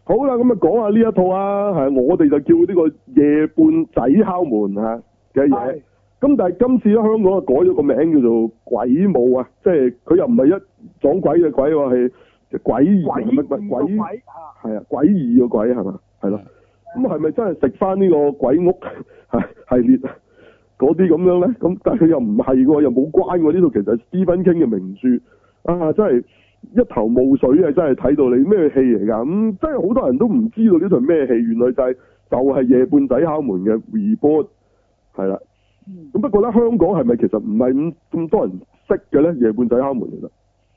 好啦，咁啊講下呢一套啊，係我哋就叫呢個夜半仔敲門嘅嘢。咁但係今次咧香港啊改咗個名叫做鬼舞啊，即係佢又唔係一撞鬼嘅鬼喎，係詭異乜鬼係啊，詭異個鬼係嘛？係咯。咁係咪真係食翻呢個鬼屋系列嗰啲咁樣咧？咁但係佢又唔係喎，又冇關喎。呢度其實係Stephen King嘅名著啊，真係一頭霧水啊！真係睇到你咩戲嚟㗎？咁真係好多人都唔知道呢套係咩戲，原來就係夜半仔敲門嘅 reboot 係啦。咁不過咧，香港係咪其實唔係咁多人識嘅咧？夜半仔敲門其實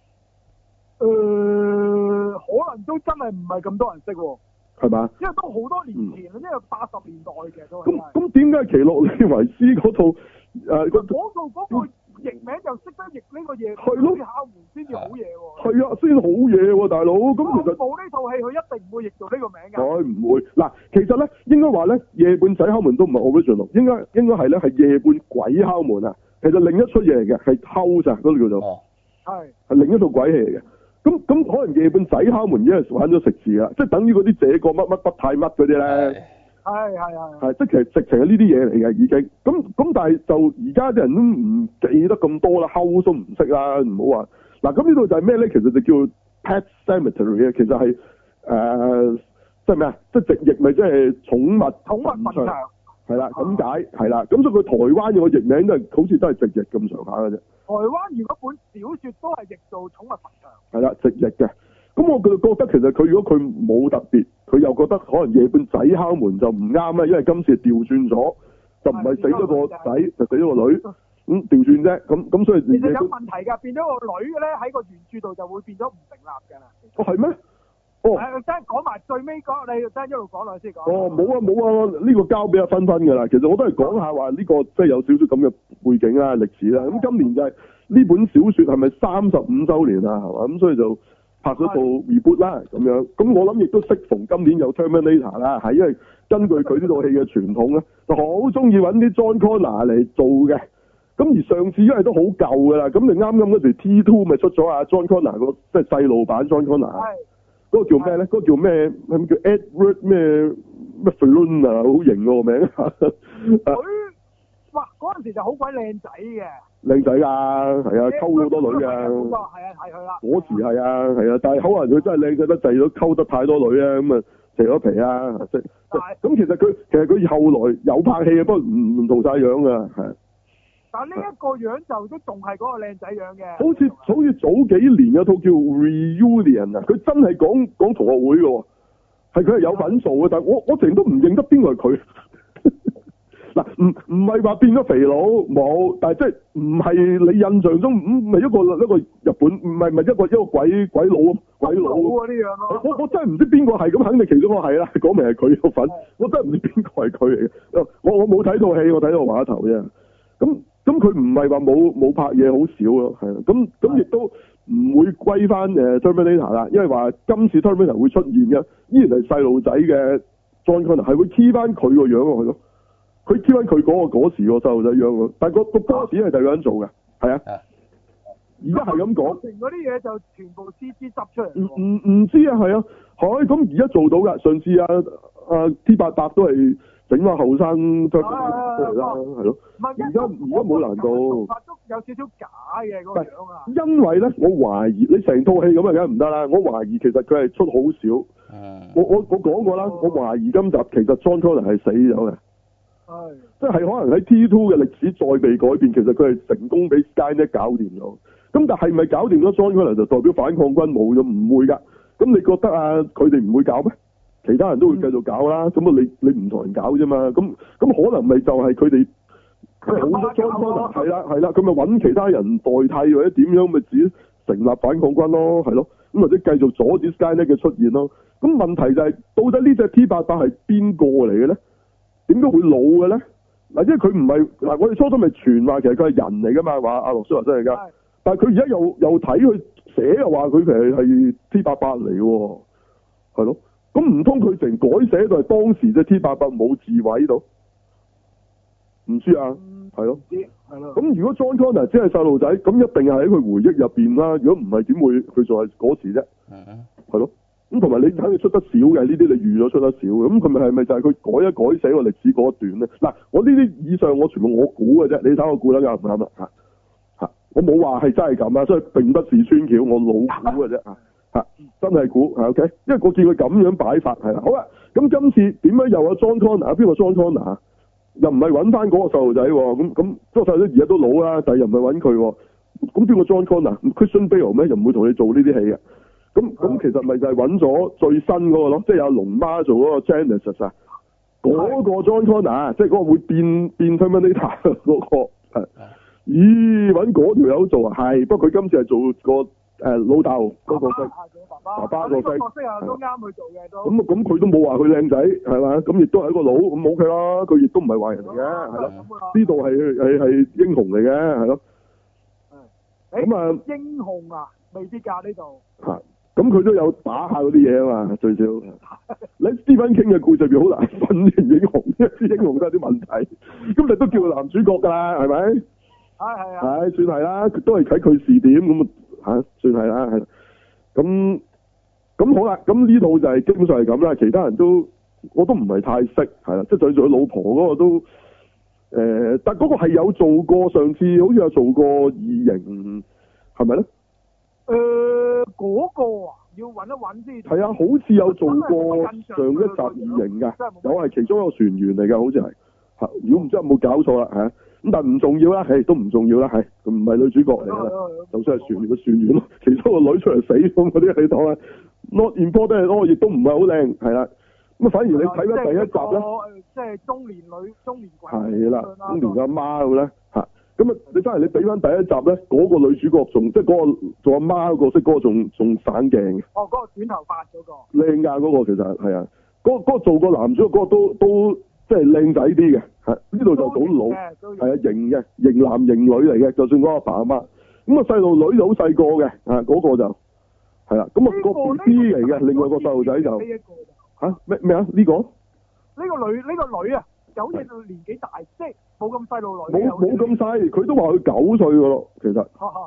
可能都真係唔係咁多人識喎。 係嘛？ 因為都好多年前，因為80年代嘅都係。咁點解奇洛李維斯嗰套嗰個譯名就識得譯呢個夜半仔敲門先至好嘢喎？ 係啊，先好嘢喎，大佬。咁其實冇呢套戲，佢一定唔會譯做呢個名㗎。 唔會。嗱，其實咧應該話咧，夜半仔敲門都唔係 original，應該係咧係夜半鬼敲門啊。其實另一出嘢嚟嘅，係 House 啊，嗰度叫做。係另一套鬼戲嚟嘅。咁可能夜半仔敲門已經係玩咗食字啦，即係等於嗰啲這個乜乜不太乜嗰啲咧。係，即係其實直情係呢啲嘢嚟嘅已經。咁但係就而家啲人都唔記得咁多啦，House都唔識啦，唔好話。嗱，咁呢度就係咩咧？其實就叫 Pet Cemetery 嘅，其實係即係咩啊？即係直譯咪即係寵物墳場。係啦，咁解係啦。咁所以佢台灣嘅個譯名都係好似都係直譯咁上下嘅啫。 台灣如果本小説都係譯做寵物墳場。係啦，直譯嘅。咁我就覺得其實佢如果佢冇特別，佢又覺得可能夜半仔敲門就唔啱啦，因為今次調轉咗，就唔係死咗個仔，就死咗個女，咁調轉啫。咁所以其實有問題㗎，變咗個女咧喺個原著度就會變咗唔成立㗎啦。 係咩？ 真係講埋最尾講，你真係一路講落先講。 冇啊，呢個交俾阿芬芬㗎啦。其實我都係講下話呢個即係有少少咁嘅背景啦、歷史啦。咁今年就係呢本小説係咪35週年啊？係嘛？咁所以就拍咗套 reboot 啦，咁樣。咁我諗亦都適逢今年有 Terminator 啦，係因為根據佢呢套戲嘅傳統咧，就好中意揾啲 John Connor 嚟做嘅。咁而上次因為都好舊㗎啦，咁就啱嗰時 T2 咪出咗阿 John Connor 個即係細路版 John Connor。嗰個叫咩咧？嗰個叫咩？係咪叫 Edward 咩 Furlong 啊？好型喎個名。 佢哇嗰陣時就好鬼靚仔嘅。靚仔㗎，係啊，溝好多女㗎。 係啊，係佢啦。 嗰時係啊，但係可能佢真係靚仔得滯咗，溝得太多女啊，咁啊肥咗皮啊，即係。咁其實佢後來有拍戲嘅，不過唔同晒樣㗎，係。 但呢一個樣就都仲係嗰個靚仔樣嘅。 好似早幾年有套叫 Reunion 啊，佢真係講同學會嘅喎，係佢係有份做嘅，但係我成日都唔認得邊個係佢。嗱，唔係話變咗肥佬冇，但係即係唔係你印象中唔係一個日本唔係一個鬼佬嗰啲樣咯。 我真係唔知邊個係咁，肯定其中一個係啦，講明係佢有份，我真係唔知邊個係佢嚟嘅。我冇睇套戲，我睇到話頭啫。咁佢唔係話冇拍嘢好少咯，係啊，咁亦都唔會歸翻Terminator 啦，因為話今次 Terminator 會出現嘅，依然係細路仔嘅 John Connor 係會 keep 翻佢個樣落去咯，佢 keep 翻佢嗰時個細路仔樣咯，但係個 boss 係第二個人做嘅，係啊，而家係咁講， 嗰啲嘢就全部 CG 執出嚟， 唔知啊，係啊，咁而家做到㗎，上次T800都係。整翻後生出嚟啦，係咯。而家冇難度。 都有少少假嘅嗰個樣啊。 因為咧，我懷疑你成套戲咁啊，梗係唔得啦。我懷疑其實佢係出好少。我講過啦，我懷疑今集其實 John Connor 係死咗嘅。即係可能喺 T2 嘅歷史再被改變，其實佢係成功俾 Skynet 搞掂咗。咁但係咪搞掂咗 John Connor 就代表反抗軍冇咗？唔會㗎。咁你覺得佢哋唔會搞咩？其他人都會繼續搞啦，咁你唔同人搞啫嘛，咁可能咪就係佢哋好多 John Connor 係啦，佢咪揾其他人代替或者點樣，咪自己成立反抗軍咯，係咯，咁或者繼續阻止 Skynet 嘅出現咯。咁問題就係到底呢隻 T800係邊個嚟嘅咧？點解會老嘅咧？嗱，因為佢唔係嗱，我哋初初咪傳話其實佢係人嚟噶嘛，話阿羅舒華真係㗎，但係佢而家又睇佢寫又話佢其實係 T800嚟喎，係咯。咁唔通佢成改寫到係當時隻 T800冇字位度？唔知啊，係咯，係咯。咁如果 John Connor 只係細路仔，咁一定係喺佢回憶入邊啦。如果唔係，點會佢仲係嗰時啫？係咯。 咁同埋你肯定出得少嘅呢啲，你預咗出得少嘅。咁佢咪就係佢改一改寫個歷史嗰一段咧？嗱，我呢啲以上我全部我估嘅啫，你睇我估得啱唔啱啊？嚇，我冇話係真係咁啊，所以並不是穿橋，我老估嘅啫嚇，真係估係 OK。因為我見佢咁樣擺法係啦。好啦，咁今次點解又有 John Connor？邊個 John Connor？又唔係揾翻嗰個細路仔喎？咁嗰個細路仔而家都老啦，但係又唔係揾佢喎。咁邊個 John Connor？Christian Bale 咩？又唔會同你做呢啲戲嘅。咁其實咪就係揾咗最新嗰個咯，即係有龍媽做嗰個 Genesis 啊，嗰個 John Connor，即係嗰個會變 Terminator 嗰個係。咦，揾嗰條友做啊？係，不過佢今次係做個老豆嗰個爸爸個角色啊，都啱佢做嘅都。 咁佢都冇話佢靚仔係嘛？咁亦都係一個佬，咁 OK 啦。佢亦都唔係壞人嚟嘅，係咯。呢度係英雄嚟嘅，係咯。咁啊， 英雄啊，未必㗎呢度。 係。咁佢都有打下嗰啲嘢啊嘛，最少。你Stephen King嘅故事入邊好難分英雄，因為英雄都有啲問題。咁你都叫男主角㗎啦，係咪？係啊。係算係啦，都係睇佢視點咁啊，算係啦，係。咁好啦，咁呢套就係基本上係咁啦，其他人都我都唔係太識，係啦，即係就佢老婆嗰個都但嗰個係有做過，上次好似有做過異形，係咪咧？ 嗰個啊，要揾一揾先。 係啊，好似有做過上一集異形㗎，有係其中一個船員嚟㗎，好似係。如果唔知有冇搞錯啦嚇，咁但係唔重要啦，都唔重要啦，係唔係女主角嚟㗎？就算係船員嘅船員咯，其中個女出嚟死咁嗰啲你當啊 not important，亦都唔係好靚，係啦。咁反而你睇翻第一集咧， 即係中年鬼。 係啦，中年阿媽咁咧嚇。咁啊，你真係你俾翻第一集咧，嗰個女主角仲即係嗰個做阿媽嗰個角色，嗰個仲省鏡嘅。 嗰個短頭髮嗰個。 靚㗎嗰個其實係啊，嗰個做個男主角嗰個都即係靚仔啲嘅，係呢度就好老，係啊型嘅型男型女嚟嘅，就算嗰個阿爸阿媽。咁啊細路女就好細個嘅，嗰個就係啦。咁啊個 BB 嚟嘅，另外個細路仔就咩啊？呢個女啊，就好似年紀大，即係冇咁細路女。 冇咁細，佢都話佢9歲噶咯，其實。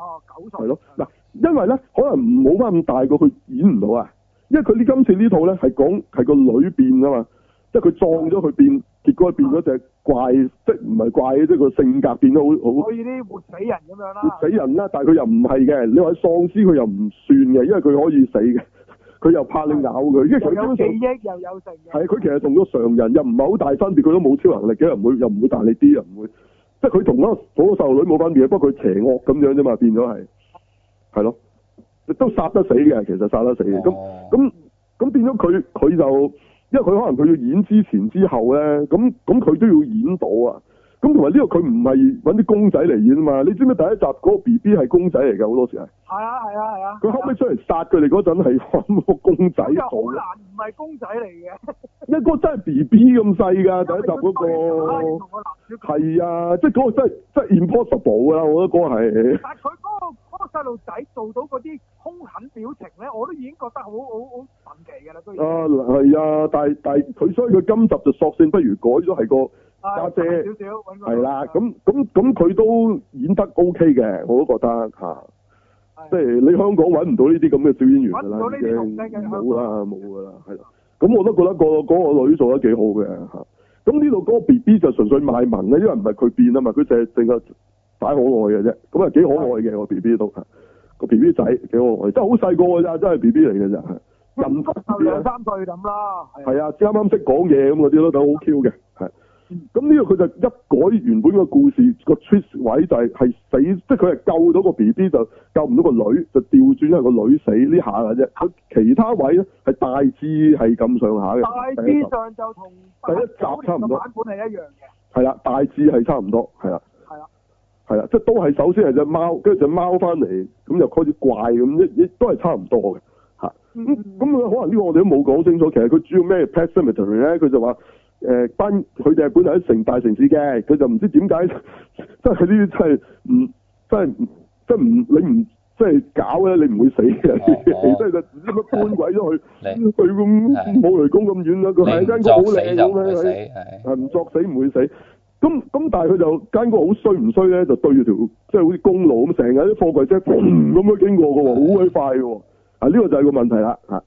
9歲。係咯， 嗱，因為咧可能冇翻咁大個，佢演唔到啊。因為佢今次呢套咧係講係個女變噶嘛，即係佢撞咗佢變，結果變咗隻怪，即係唔係怪，即係個性格變得好。 好似啲活死人咁樣啦。 活死人啦，但係佢又唔係嘅。你話喪屍佢又唔算嘅，因為佢可以死嘅。佢又怕你咬佢，因為佢有記憶又有成嘅。 係佢其實同個常人又唔係好大分別，佢都冇超能力嘅，又唔會大力啲，又唔會，即係佢同嗰個細路女冇分別，不過佢邪惡咁樣啫嘛，變咗係咯，都殺得死嘅，其實殺得死嘅。咁變咗佢就，因為佢可能佢要演之前之後咧，咁佢都要演到啊。咁同埋呢個佢唔係揾啲公仔嚟演啊嘛，你知唔知第一集嗰個 BB 係公仔嚟㗎？好多時係。係啊。佢後尾出嚟殺佢哋嗰陣係揾個公仔做。好難唔係公仔嚟嘅。一個真係 BB 咁細㗎，第一集嗰個。係啊，即係嗰個真係 impossible 㗎，我覺得嗰個係。但係佢嗰個細路仔做到嗰啲兇狠表情咧，我都已經覺得好神奇㗎啦，都已經。係啊，但係佢所以佢今集就索性不如改咗係個家姐，係啦，咁佢都演得 OK 嘅，我都覺得嚇。即係你香港揾唔到呢啲咁嘅小演員㗎啦，已經冇㗎啦，係啦。咁我都覺得嗰個女做得幾好嘅嚇。咁呢度嗰個 BB 就純粹賣萌咧，因為唔係佢變啊嘛，佢淨係擺可愛嘅啫。咁啊幾可愛嘅個 BB 都嚇，個 BB 仔幾可愛，真係好細個㗎咋，真係 BB 嚟嘅咋。人就2、3歲咁啦。係啊，啱啱識講嘢咁嗰啲咯，都好 Q 嘅，係。咁呢個佢就一改原本個故事個 twist 位就係死，即係佢係救到個 BB 就救唔到個女，就調轉係個女死呢下嘅啫。佢其他位咧係大致係咁上下嘅。大致上就同第一集差唔多。版本係一樣嘅。係啦，大致係差唔多，係啦。係啦，即係都係首先係隻貓，跟住隻貓翻嚟，咁就開始怪咁，都係差唔多嘅嚇。咁可能呢個我哋都冇講清楚，其實佢主要咩 Pet Sematary 咧，佢就話。佢哋係本嚟喺成大城市嘅，佢就唔知點解，即係佢呢啲真係唔你唔即係搞咧，你唔會死嘅，即係就唔知乜搬鬼咗去咁冇雷公咁遠啦，佢係間屋好靚咁咧，係唔作死唔會死。咁但係佢就間屋好衰唔衰咧，就對住條即係好似公路咁，成日啲貨櫃車咁樣經過嘅喎，好鬼快嘅喎。呢個就係個問題啦嚇。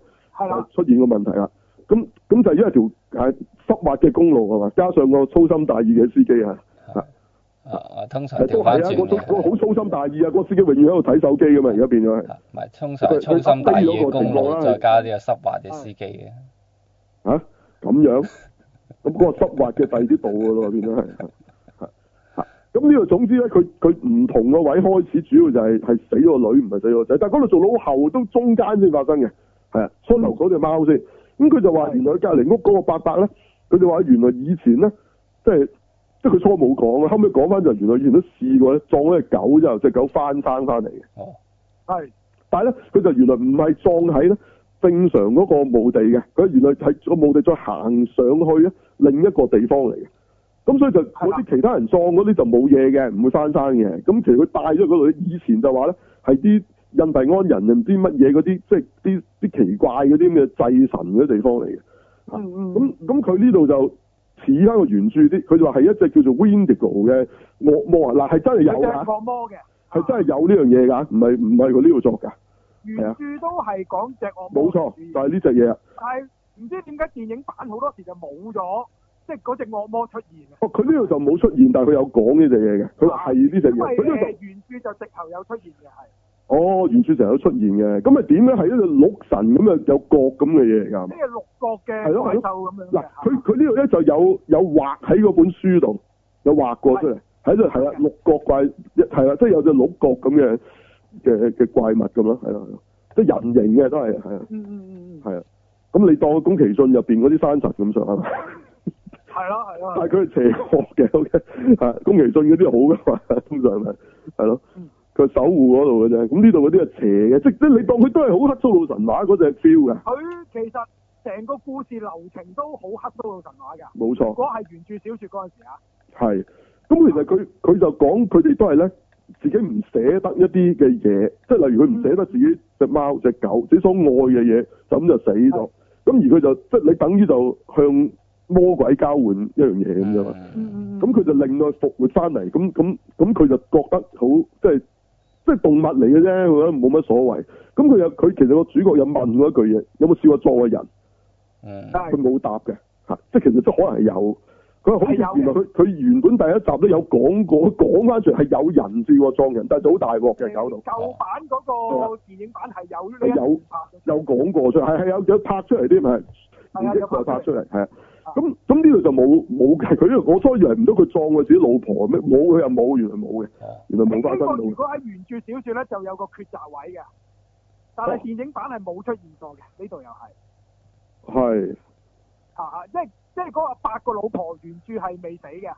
係啦， 出現個問題啦。咁就係因為條濕滑嘅公路係嘛，加上個粗心大意嘅司機啊。 通常都係啊，個好粗心大意啊！個司機永遠喺度睇手機噶嘛，而家變咗係。 唔係通常粗心大意嘅公路，再加呢個濕滑嘅司機嘅。 嚇咁樣，咁嗰個濕滑嘅第二啲度噶咯，變咗係。咁呢度總之咧，佢唔同個位開始，主要就係死個女，唔係死個仔。但係嗰度做老後都中間先發生嘅，係啊，初頭嗰隻貓先。咁佢就話原來隔離屋嗰個伯伯咧，佢就話原來以前咧，即係佢初冇講啊，後尾講翻就原來以前都試過咧，撞咗隻狗之後，隻狗翻生翻嚟嘅。 哦， 係。 但係咧，佢就原來唔係撞喺咧正常嗰個墓地嘅，佢原來係個墓地再行上去咧另一個地方嚟嘅。咁所以就嗰啲其他人撞嗰啲就冇嘢嘅，唔會翻生嘅。咁其實佢帶咗嗰度，以前就話咧係啲印第安人唔知乜嘢嗰啲，即係啲奇怪嗰啲咁嘅祭神嗰啲地方嚟嘅。咁佢呢度就似翻個原著啲，佢就話係一隻叫做 Wendigo 嘅惡魔啊！嗱係真係有㗎， 惡魔嘅係真係有呢樣嘢㗎，唔係佢呢度作㗎。 原著都係講隻惡魔。 冇錯，就係呢隻嘢啊！ 但係唔知點解電影版好多時就冇咗。即係嗰隻惡魔出現佢呢度就冇出現，但係佢有講呢隻嘢嘅。佢話係呢隻嘢。佢呢度原著就直頭有出現嘅係。 哦，原著成日有出現嘅。咁咪點咧？係一隻鹿神咁啊，有角咁嘅嘢嚟㗎。 即係六角嘅怪獸咁樣。 嗱，佢呢度咧就有畫喺嗰本書度，有畫過出嚟，喺度係啊，六角怪係啦，即係有隻鹿角咁嘅怪物咁咯，係咯，即係人形嘅都係係啊。係啊。咁你當《宮崎駿》入邊嗰啲山神咁上係嘛？ 係咯。 但係佢係邪惡嘅，OK，係宮崎駿嗰啲好噶嘛，通常係咯，佢守護嗰度嘅啫。咁呢度嗰啲係邪嘅，即你當佢都係好黑蘇魯神話嗰隻 feel 嘅。 佢其實成個故事流程都好黑蘇魯神話㗎。冇錯。 如果係原著小説嗰陣時啊。 係。咁其實佢就講佢哋都係咧，自己唔捨得一啲嘅嘢，即係例如佢唔捨得自己隻貓隻狗，自己所愛嘅嘢，就咁就死咗。咁而佢就即係你等於就向魔鬼交換一樣嘢咁啫嘛，咁佢就令到佢復活翻嚟，咁佢就覺得好即係動物嚟嘅啫，佢覺得冇乜所謂。咁佢其實個主角有問過一句嘢，有冇試過作個人？佢冇答嘅嚇，即係其實都可能係有。佢好似原來佢原本第一集都有講翻出係有人試過撞人，但係就好大鑊嘅搞到。 舊版嗰個電影版係有講過出嚟，係有拍出嚟啲咪係，有拍出嚟係啊。咁呢度就冇嘅，佢呢度我初以為唔到佢撞佢自己老婆咩？冇，佢又冇，原來冇嘅，原來冇發生到。 如果喺原著小説咧，就有個抉擇位嘅，但係電影版係冇出現過嘅，呢度又係。 係。 即係嗰個8個老婆原著係未死嘅。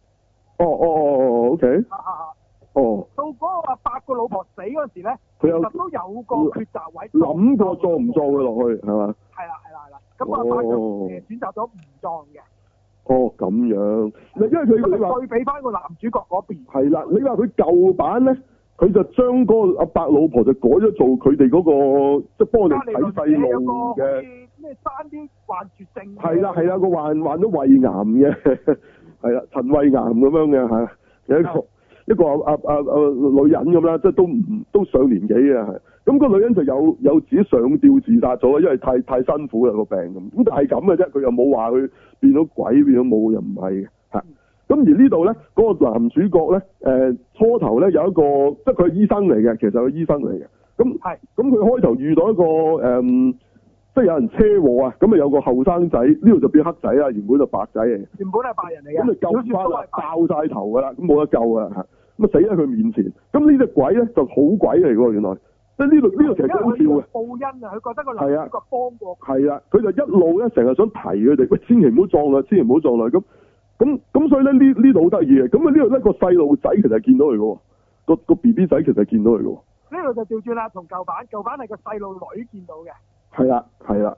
OK。 到嗰個8個老婆死嗰時咧， 其實都有個抉擇位。 諗過撞唔撞佢落去係嘛？ 係啦。咁啊8個選擇咗唔撞嘅。 咁樣。因為佢話對比翻個男主角嗰邊。 係啦，你話佢舊版咧，佢就將嗰個阿伯老婆就改咗做佢哋嗰個，即係幫我哋睇細路嘅。咩生啲患絕症？係啦，個患咗胃癌嘅，係啦，陳胃癌咁樣嘅嚇，有一個女人咁啦，即係都上年紀嘅係。咁個女人就有自己上吊自殺咗，因為太辛苦啦個病咁。咁但係咁嘅啫，佢又冇話佢變咗鬼變咗冇，又唔係嘅嚇。咁而呢度咧，嗰個男主角咧，初頭咧有一個，即係佢係醫生嚟嘅，其實係個醫生嚟嘅。咁佢開頭遇到一個即係有人車禍啊，咁啊有個後生仔，呢度就變黑仔啦，原本就白仔嚟嘅。原本係白人嚟嘅。咁就救翻啦，爆晒頭噶啦，咁冇得救啊嚇，咁啊死喺佢面前。咁呢隻鬼咧就好鬼嚟喎，原來。即係呢度其實幾好笑嘅。報恩啊，佢覺得個男主角幫過。係啊，佢就一路咧成日想提佢哋，喂，千祈唔好撞啦，千祈唔好撞啦。咁所以咧呢度好得意嘅。咁啊呢度咧個細路仔其實見到佢嘅喎，個 BB 仔其實見到佢嘅喎。呢度就調轉啦，同舊版係個細路女見到嘅。係啦，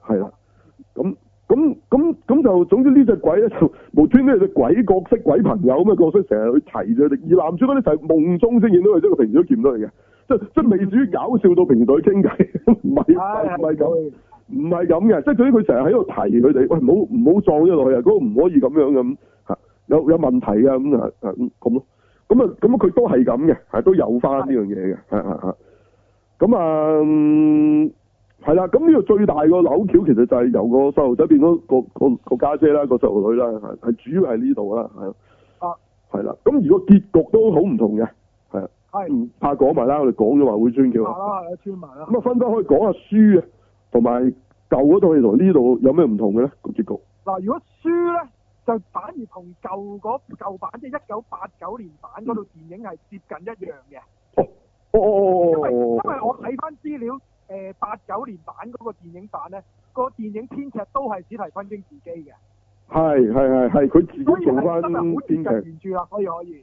咁就總之呢隻鬼咧就無端端隻鬼角色、鬼朋友咁嘅角色，成日去提咗佢。而男主角咧就係夢中先見到佢，即係佢平時都見唔到佢嘅，即係未至於搞笑到平時同佢傾偈，唔係咁，唔係咁嘅，即係總之佢成日喺度提佢哋，喂，唔好撞咗落去啊，嗰個唔可以咁樣咁嚇，有問題㗎咁啊咁咯，咁佢都係咁嘅，係都有翻呢樣嘢嘅，咁啊。 係啦，咁呢個最大個扭橋其實就係由個細路仔變咗個家姐啦，個細路女啦，係主要係呢度啦，係。係啦，咁如果結局都好唔同嘅，係啊。係。怕講埋啦，我哋講咗話會穿橋。 係穿埋啦。咁啊，分可以講下書啊，同埋舊嗰套戲同呢度有咩唔同嘅咧？個結局。嗱， 如果書咧，就反而同舊版即係1989年版嗰套電影係接近一樣嘅。因為我睇翻資料，89年版嗰個電影版咧，個電影編劇都係史提芬京自己嘅。係，佢自己做翻編劇。原著啦，可以。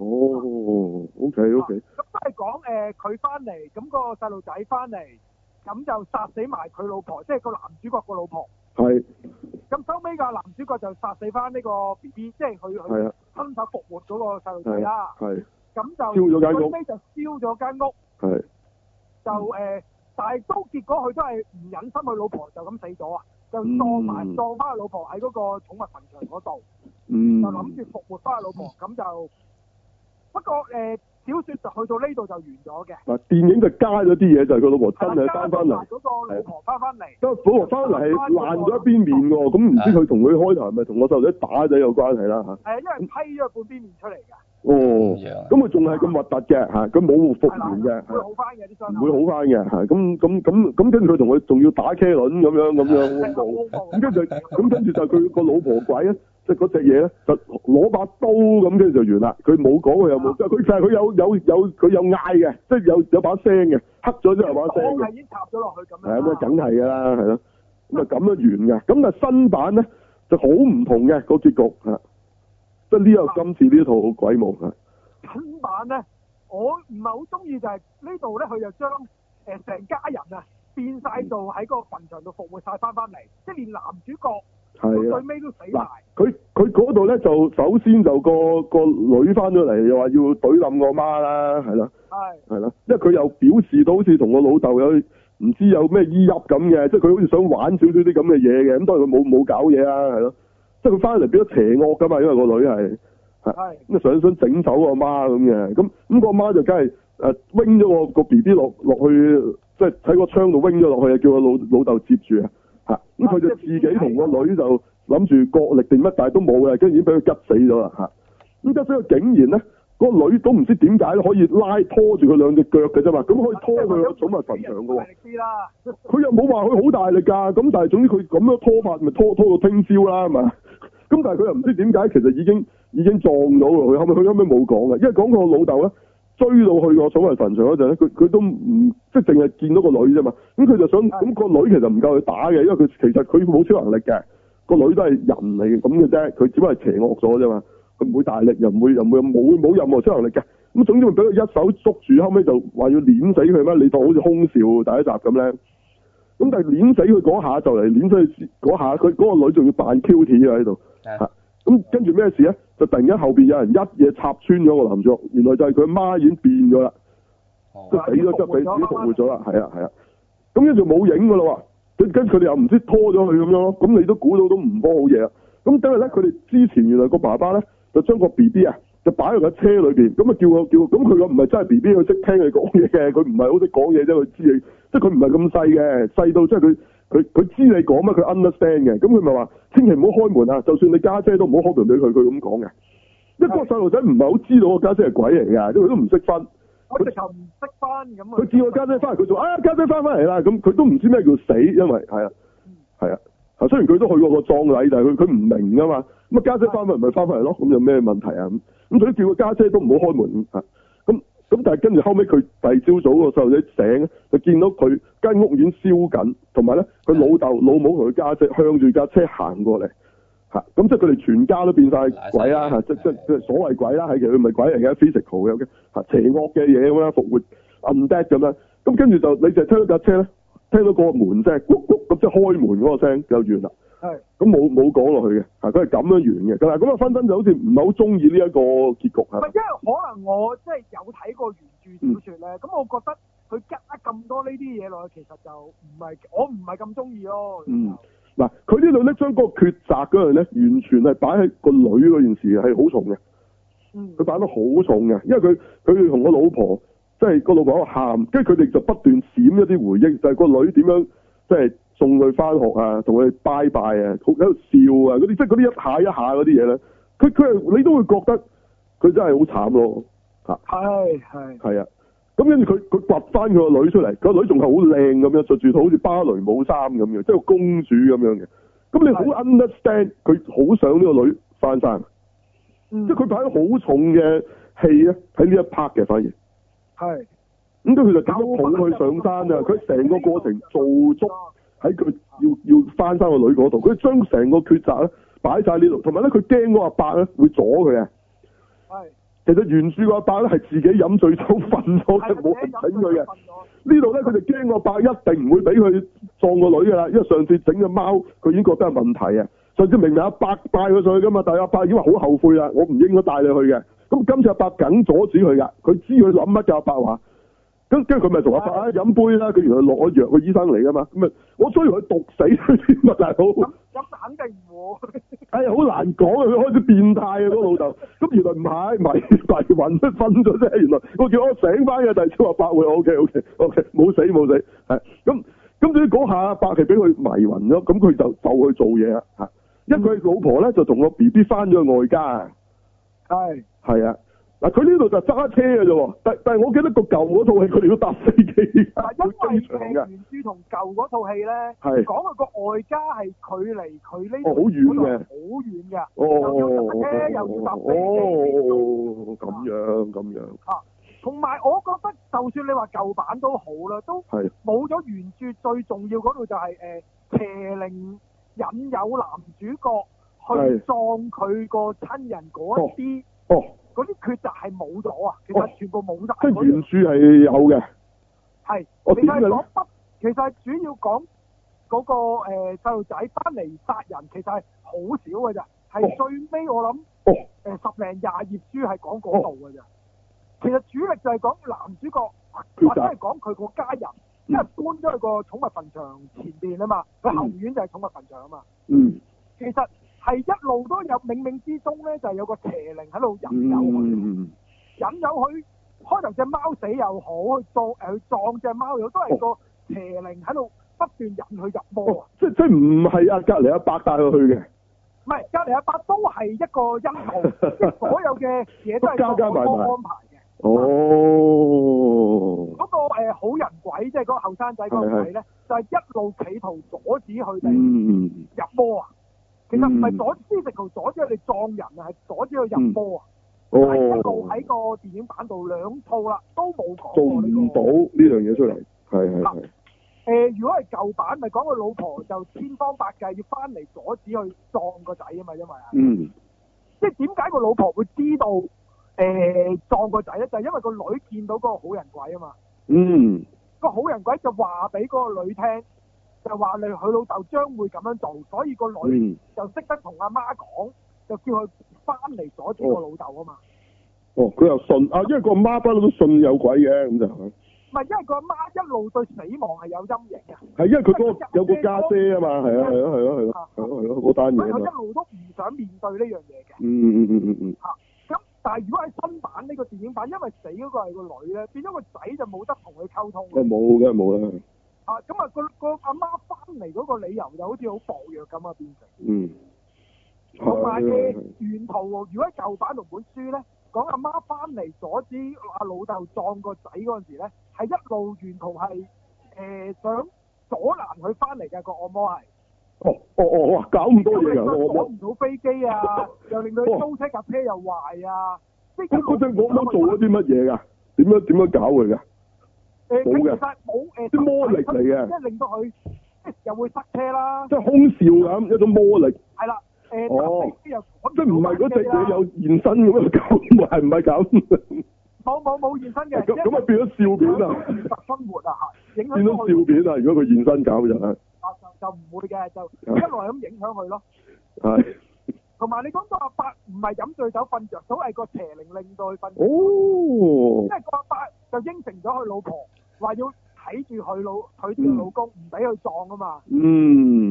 OK。咁都係講佢翻嚟，咁個細路仔翻嚟，咁就殺死埋佢老婆，即係個男主角個老婆。係。咁收尾個男主角就殺死翻呢個 BB，即係佢親手復活嗰個細路仔啦。係。咁就燒咗間屋。收尾就燒咗間屋。係。就但係都結果佢都係唔忍心，佢老婆就咁死咗啊！就葬翻佢老婆喺嗰個寵物墳場嗰度。就諗住復活翻佢老婆，咁就不過小說就去到呢度就完咗嘅。嗱，電影就加咗啲嘢，就係佢老婆真係翻嚟。嗰個老婆翻嚟。個老婆翻嚟係爛咗一邊面喎，咁唔知佢同佢開頭係咪同個細路仔打仔有關係啦嚇？係因為批咗半邊面出嚟㗎。咁佢仲係咁核突嘅嚇，佢冇復原嘅，會好翻嘅啲傷，唔會好翻嘅嚇。咁跟住佢同佢仲要打茄輪咁樣咁跟住就佢個老婆鬼咧，即係嗰隻嘢咧，就攞把刀咁，跟住就完啦。佢冇講佢有冇，即係佢就係佢有嗌嘅，即係有把聲嘅，黑咗之後有把聲嘅。係已經插咗落去咁樣。係咁啊，梗係㗎啦，係咯。咁啊咁樣完嘅。咁但係新版咧就好唔同嘅個結局嚇。即係呢個今次呢一套鬼舞啊！新版咧，我唔係好中意就係呢度咧，佢就將成家人啊變晒做喺個墳場度復活晒翻嚟，即係連男主角最尾都死埋。佢嗰度咧就首先就個女翻咗嚟，又話要懟冧個媽啦，係啦，係啦，因為佢又表示到好似同個老豆有唔知有咩依鬱咁嘅，即係佢好似想玩少少啲咁嘅嘢嘅，咁當然佢冇搞嘢啦，係咯。即係佢翻嚟變咗邪惡噶嘛，因為個女係咁想整走個媽咁嘅，咁個媽就梗係拎咗個 B B 落去，即係喺個窗度拎咗落去，叫個老豆接住啊，咁佢就自己同個女就諗住角力定乜，但係都冇嘅，跟住已經俾佢吉死咗啦，咁吉死佢竟然咧，個女都唔知點解可以拖住佢兩隻腳嘅啫嘛，咁可以拖佢去寵物墳場嘅喎。佢又冇話佢好大力㗎，咁但係總之佢咁樣拖法，咪拖到聽朝啦，係嘛？咁但係佢又唔知點解，其實已經撞到佢後尾冇講嘅，因為講個老豆咧追到去個寵物墳場嗰陣咧，佢都唔即係淨係見到個女啫嘛，咁佢就想咁個女其實唔夠佢打嘅，因為其實佢冇超能力嘅，個女都係人嚟嘅咁嘅啫，佢只不過係邪惡咗啫嘛，佢唔會大力，又冇任何超能力嘅，咁總之咪俾佢一手捉住，後尾就話要碾死佢咩？你當好似空少第一集咁咧。咁但係碾死佢嗰下就嚟碾死佢嗰下，佢嗰個女仲要扮 cute 啊喺度，咁跟住咩事咧？就突然間後邊有人一嘢插穿咗個男主角，原來就係佢媽已經變咗啦，即係死咗之後俾自己復活咗啦，係啊，咁跟住冇影噶啦喎，跟住佢哋又唔知拖咗佢咁樣咯，咁你都估到都唔幫好嘢啊！咁等係咧，佢哋之前原來個爸爸咧就將個 B B 啊就擺喺個車裏邊，咁啊叫，咁佢個唔係真係 B B，佢識聽佢講嘢嘅，佢唔係好識講嘢啫，佢知你，即係佢唔係咁細嘅，細到即係佢知你講乜，佢 understand 嘅，咁佢咪話千祈唔好開門啊，就算你家姐都唔好開門俾佢咁講嘅，因為嗰個細路仔唔係好知道個家姐係鬼嚟㗎，因為佢都唔識分，佢直頭唔識分咁啊，佢叫個家姐翻嚟，佢就家姐翻嚟啦，咁佢都唔知咩叫死，因為係啊，雖然佢都去過個葬禮，但係佢唔明㗎嘛，咁啊家姐翻嚟咪翻返嚟咯，咁有咩問題啊？咁所以叫個家姐都唔好開門啊！咁但係跟住後尾佢第二朝早個細路仔醒，就見到佢間屋已經燒緊，同埋咧佢老豆老母同佢家姐向住架車行過嚟，咁即係佢哋全家都變晒鬼啦，即係所謂鬼啦，係其實佢唔係鬼嚟嘅 physical 嘅，邪惡嘅嘢咁樣復活 undead 咁樣，咁跟住就你就聽到架車咧，聽到個門聲咕咕咁即係開門嗰個聲就完啦。咁冇講落去嘅，佢係咁樣完嘅。咁啊，芬芬就好似唔係好中意呢一個結局啊。唔係，因為可能我即係有睇過原著小説咧，咁我覺得佢加咁多呢啲嘢落去，其實就我唔係咁中意咯。嗱，佢呢度咧將嗰個抉擇嗰樣咧，完全係擺喺個女嗰件事係好重嘅。佢擺得好重嘅，因為佢同個老婆，即係個老婆喺度喊，跟住佢哋就不斷閃一啲回憶，就係個女點樣即係送佢翻學啊，同佢拜拜啊，喺度笑啊，嗰啲即係嗰啲一下一下嗰啲嘢咧，佢係你都會覺得佢真係好慘咯嚇。係啊，咁跟住佢掘翻佢個女出嚟，個女仲係好靚咁樣，着住套好似芭蕾舞衫咁樣，即係個公主咁樣嘅。咁你好 understand 佢好想呢個女翻生，即係佢擺咗好重嘅戲咧喺呢一 part 嘅，反而係。 咁佢就點樣抱佢上山啊？佢成個過程做足喺佢要翻生個女嗰度，佢將成個抉擇咧擺晒呢度，同埋咧佢驚嗰個阿伯咧會阻佢啊。係。其實原著個阿伯咧係自己飲醉酒瞓咗嘅，冇人整佢嘅。呢度咧佢就驚個阿伯一定唔會俾佢撞個女噶啦，因為上次整隻貓佢已經覺得係問題啊。上次明明阿伯帶佢上去噶嘛，但係阿伯已經話好後悔啦，我唔應該帶你去嘅。咁今次阿伯梗阻止佢噶，佢知佢諗乜嘅阿伯話。跟住佢咪同阿伯飲杯啦，佢原來落咗藥，佢醫生嚟噶嘛，咁咪我追佢毒死佢添啊大佬！咁肯定唔會。 係好難講啊！佢開始變態啊！嗰個老豆，咁原來唔係迷暈都瞓咗啫。原來我叫我醒翻嘅，但係超阿伯會 OK，冇死係咁至於嗰下阿伯係俾佢迷暈咗，咁佢就去做嘢啦嚇。因為佢老婆咧就同個 BB 翻咗去外家。係啊。嗱，佢呢度就揸車嘅啫喎，但係我記得個舊嗰套戲佢哋都搭飛機。 因為原著同舊嗰套戲咧，講佢個外家係距離佢呢度好遠嘅，又要搭車又要搭飛機。咁樣。同埋我覺得，就算你話舊版都好啦，都冇咗原著最重要嗰度就係邪靈引誘男主角去撞佢個親人嗰啲。嗰啲抉擇係冇咗啊！其實全部冇晒。即係原著係有嘅。係。其實係主要講嗰個細路仔翻嚟殺人，其實係好少嘅咋。係最尾我諗10零20頁書係講嗰度嘅咋。其實主力就係講男主角，或者係講佢個家人，因為搬咗去個寵物墳場前邊啊嘛，佢後院就係寵物墳場啊嘛。其實。係一路都有冥冥之中咧，就係有個邪靈喺度引誘佢，引誘佢開頭隻貓死又好，去撞隻貓又好，都係個邪靈喺度不斷引佢入魔啊！即唔係隔離阿伯帶佢去嘅？唔係，隔離阿伯都係一個因素，即係所有嘅嘢都係加埋安排嘅。嗰個好人鬼，即係嗰個後生仔嗰個鬼咧，就係一路企圖阻止佢哋入魔啊！其實唔係阻止，physical阻止佢哋撞人啊，係阻止佢入波啊！係一路喺個電影版度2套啦，都冇講過呢個。做唔到呢樣嘢出嚟，係。如果係舊版，咪講佢老婆就千方百計要翻嚟阻止佢撞個仔啊嘛，因為即係點解個老婆會知道撞個仔咧？就係因為個女見到嗰個好人鬼啊嘛。個好人鬼就話俾嗰個女聽。就話佢老豆將會咁樣做，所以個女就識得同阿媽講，就叫佢翻嚟阻止個老豆啊嘛。佢又信啊，因為個阿媽不嬲都信有鬼嘅，咁就唔係，因為個阿媽一路對死亡係有陰影嘅。係因為佢有個家姐啊嘛，係咯，嗰單嘢。所以佢一路都唔想面對呢樣嘢嘅。咁但係如果喺新版呢個電影版，因為死嗰個係個女咧，變咗個仔就冇得同佢溝通。冇嘅，冇啦。咁啊，個阿媽翻嚟嗰個理由就好似好薄弱咁啊，變成。同埋沿途，如果舊版同本書咧，講阿媽翻嚟阻止阿老豆撞個仔嗰陣時咧，係一路沿途係想阻攔佢翻嚟嘅個按摩係。哇！搞咁多嘢啊！我坐唔到飛機啊，又令到佢租車架車又壞啊！即係嗰隻按摩做咗啲乜嘢㗎？點樣搞佢㗎？其實冇啲魔力嚟嘅，即係令到佢即係又會塞車啦，即係空少咁一種魔力。係啦，即係唔係嗰隻嘢有現身咁樣搞，係唔係咁？冇現身嘅。咁啊變咗笑片啊！現實生活啊，影響變咗笑片啊！如果佢現身搞就係。就唔會嘅，就一路係咁影響佢咯。係。同埋你講個阿伯唔係飲醉酒瞓着，都係個邪靈令到佢瞓着。即係個阿伯就應承咗佢老婆，話要睇住佢個老公，唔俾佢撞啊嘛。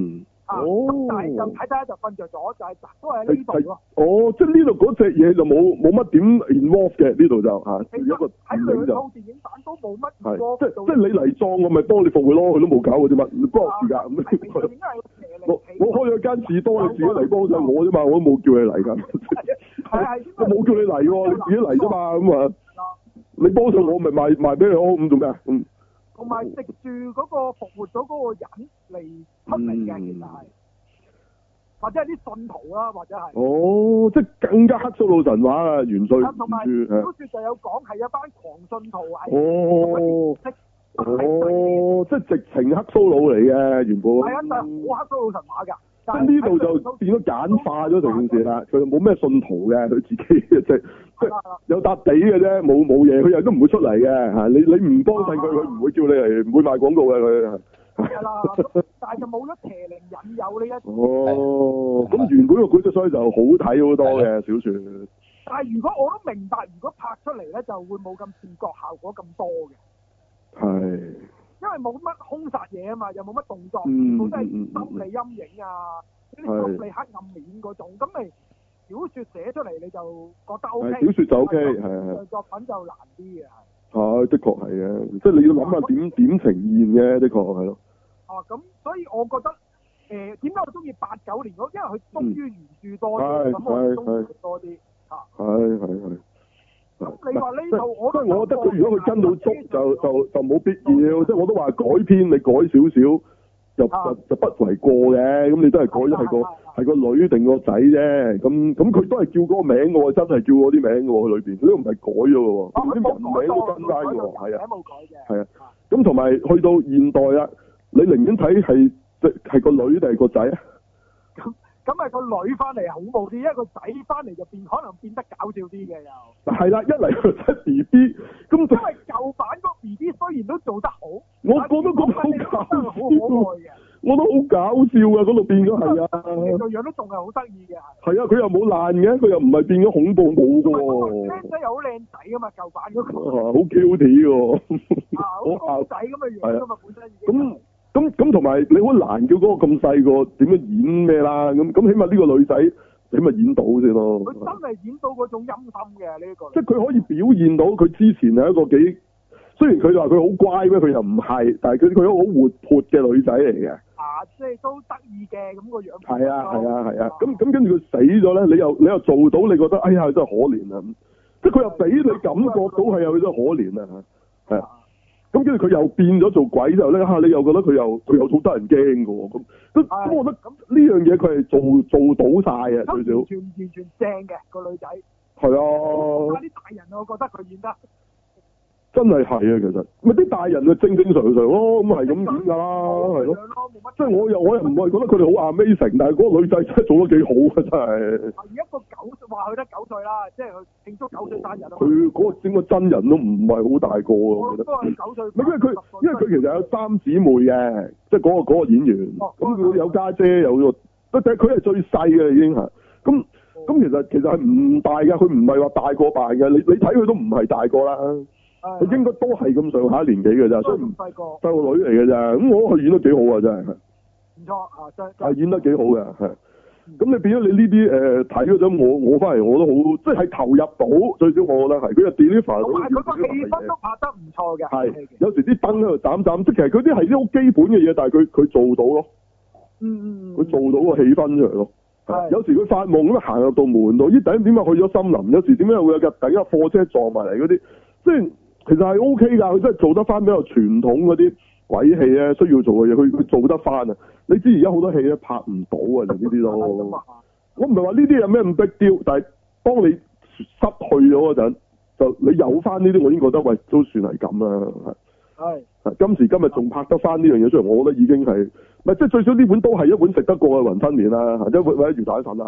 咁但係就睇就瞓着咗，就係都係喺呢度咯。 即係呢度嗰隻嘢就冇乜點 involve 嘅，呢度就其實喺兩套電影版都冇乜 involve。 即係你嚟裝我咪幫你復活咯，佢都冇搞嘅啫嘛，你幫我時間咁。我開咗間士多，你自己嚟幫襯我啫嘛，我都冇叫你嚟㗎。我冇叫你嚟喎，你自己嚟啫嘛，咁啊。你幫襯我咪賣俾你咯，咁做咩啊？ 同埋藉住嗰個復活咗嗰個人嚟出嚟嘅，其實係，或者係啲信徒啦，或者係。 即係更加黑蘇魯神話啊元帥。 同埋小説就有講係一班狂信徒係。 即係直情黑蘇魯嚟嘅原本。 係啊，就係好黑蘇魯神話㗎。 即係呢度就變咗簡化咗成件事啦，佢冇咩信徒嘅，佢自己即係有笪地嘅啫，冇嘢，佢又都唔會出嚟嘅嚇。你唔幫襯佢，佢唔會叫你嚟，唔會賣廣告嘅佢。 係啦，但係就冇咗邪靈引誘呢一。 咁原本個古仔所以就好睇好多嘅小説。 但係如果我都明白，如果拍出嚟咧，就會冇咁視覺效果咁多嘅。 係。 因為冇乜兇殺嘢啊嘛，又冇乜動作，冇真係心理陰影啊，啲心理黑暗面嗰種，咁咪小説寫出嚟你就覺得 OK。 小説就 OK，係。 作品就難啲嘅係。 係，的確係嘅，即係你要諗下點呈現嘅，的確係咯。 咁所以我覺得點解我中意89年嗰？因為佢忠於原著多啲，咁我中意佢多啲嚇。係。你話呢套即係我覺得佢如果佢跟到足就冇必要，即係我都話改編你改少少就不為過嘅，咁你都係改咗係個女定個仔啫，咁佢都係叫嗰個名嘅喎，真係叫嗰啲名嘅喎，佢裏邊佢都唔係改咗嘅喎，啲人名都跟翻嘅喎，係啊，係啊，咁同埋去到現代啦，你寧願睇係個女定係個仔啊？ 咁咪個女翻嚟恐怖啲，因為個仔翻嚟就可能變得搞笑啲嘅又。 係啦，一嚟個仔 B B， 咁因為舊版個 B B 雖然都做得好， 我覺得咁好搞笑， 好可愛嘅。 我都好搞笑啊！嗰度變咗係啊， 個樣都仲係好得意嘅。 係啊，佢又冇爛嘅，佢又唔係變咗恐怖冇嘅喎。 僆仔又好靚仔噶嘛，舊版嗰個。 好 Q 啲喎。 好高仔咁嘅樣噶嘛，本身已經。 咁同埋你好難叫嗰個咁細個點樣演咩啦？咁起碼呢個女仔起碼演到先咯。 佢真係演到嗰種陰森嘅呢個。 即係佢可以表現到佢之前係一個幾，雖然佢話佢好乖咩，佢又唔係，但係佢一個好活潑嘅女仔嚟嘅。 即係都得意嘅咁個樣。 係啊。咁跟住佢死咗咧，你又做到，你覺得哎呀真係可憐啊！即係佢又俾你感覺到係有啲可憐啊，係啊。咁跟住佢又變咗做鬼之後咧，你又覺得佢又好得人驚嘅喎，咁我覺得呢樣嘢佢係做到晒啊，最少。完全正嘅個女仔。 係啊。 啲大人我覺得佢演得。 真係係啊，其實咪啲大人就正常常咯，咁係咁演㗎啦，係咯。即係我又唔係覺得佢哋好 amazing，但係嗰個女仔真係做得幾好啊，真係。 而一個9歲話佢得9歲啦，即係佢慶祝9歲生日。 佢嗰個整個真人都唔係好大個啊，我覺得。 都係9歲。 因為佢其實有3姊妹嘅，即係嗰個演員。咁佢有家姐，有個，但係佢係最細嘅已經係。咁其實係唔大嘅，佢唔係話大個扮嘅。你睇佢都唔係大個啦。佢應該都係咁上下年紀嘅咋，所以細個女嚟嘅咋。咁我覺得佢演得幾好啊，真係。 唔錯啊，真係演得幾好嘅，係。咁你變咗你呢啲睇嗰陣，我翻嚟我都好，即係投入到最少，我覺得係。佢又 deliver 到。 佢個氣氛都拍得唔錯嘅。 係。有時啲燈喺度斬，即係其實佢啲係啲好基本嘅嘢，但係佢做到咯。佢做到個氣氛出嚟咯。有時佢發夢咁行入到門度，咦？點解去咗森林？有時點解會有架突然間貨車撞埋嚟嗰啲？即係。其實係 O K 㗎，佢真係做得翻比較傳統嗰啲鬼戲咧，需要做嘅嘢，佢做得翻啊！你知而家好多戲咧拍唔到啊，就呢啲咯。我唔係話呢啲有咩咁逼雕，但係當你失去咗嗰陣，就你有翻呢啲，我已經覺得喂都算係咁啦。係。今時今日仲拍得翻呢樣嘢出嚟，我覺得已經係，咪即係最少呢碗都係一碗食得過嘅雲吞麵啦，或者魚蛋粉啦。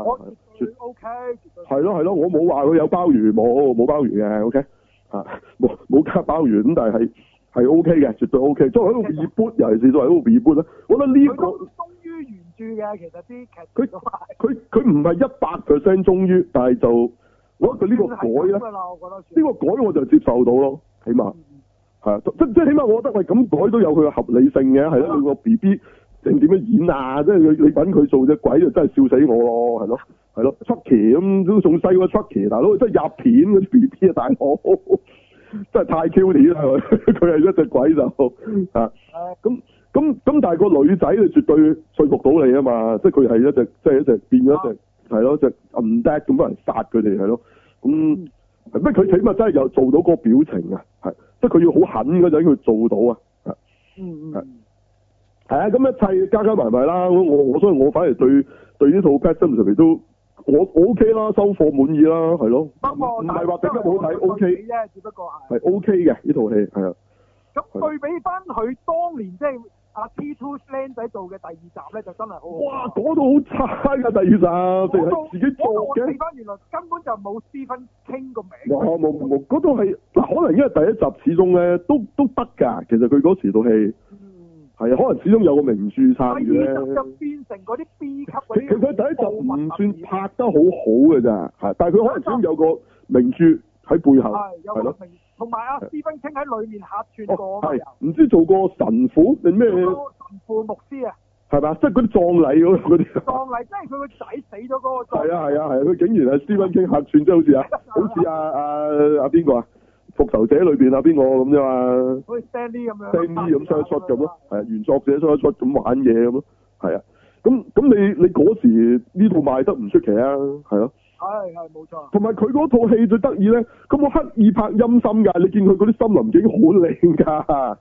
O K。 係咯，我冇話佢有鮑魚，冇鮑魚嘅 O K。冇加鮑魚咁，但係 O K 嘅，絕對 O K。作為一個 reboot，尤其是作為一個 reboot 咧，我覺得呢個忠於原著嘅，其實啲劇佢唔係100% 忠於，但係就我覺得佢呢個改咧，呢個改我就接受到咯，起碼係啊，即起碼我覺得喂咁改都有佢嘅合理性嘅，係咯，你個 B B 定點樣演啊？即係你揾佢做隻鬼就真係笑死我咯，係咯。係咯，Chucky 咁都仲細過 Chucky，大佬真係入片嗰啲 BB 啊，大佬真係太 Q 啲啦，佢係一隻鬼就啊，咁但係個女仔你絕對說服到你啊嘛，即係佢係一隻即係一隻變咗一隻係咯，隻 undead 咁多人殺佢哋係咯，咁咩佢起碼真係有做到個表情啊，係即係佢要好狠嗰陣佢做到啊，係啊，咁一切加埋埋啦，所以我反而對呢套 Pet Sematary 都。我 OK 啦，收貨滿意啦，係咯，唔係話整得好睇 OK 啫，只不過係 OK 嘅呢套戲係啊。 咁對比翻佢當年即係阿 T2 僆仔做嘅第二集咧，就真係好好。 哇，嗰度好差㗎第二集，淨係自己做嘅。 睇翻原來根本就冇Stephen King個名。 冇，嗰度係嗱，可能因為第一集始終咧都得㗎，其實佢嗰時套戲。係啊，可能始終有個名著參與咧。第二集就變成嗰啲 B 級嗰啲。其實佢第一集唔算拍得好好嘅咋，係，但係佢可能始終有個名著喺背後，係咯。 同埋阿Stephen King喺裏面客串過。 係，唔知做過神父定咩？神父牧師啊。 係嘛？即係嗰啲葬禮嗰啲。 葬禮，即係佢個仔死咗嗰個。 係啊，佢竟然係Stephen King客串，即係好似阿邊個啊？復仇者裏邊啊，邊個咁啫嘛？ 好似 Stanley 咁樣。 Stanley 咁出咁咯，係原作者出咁玩嘢咁咯，係啊。咁你嗰時呢套賣得唔出奇啊，係咯。係冇錯。同埋佢嗰套戲最得意咧，咁我刻意拍陰森㗎，你見佢嗰啲森林景好靚㗎。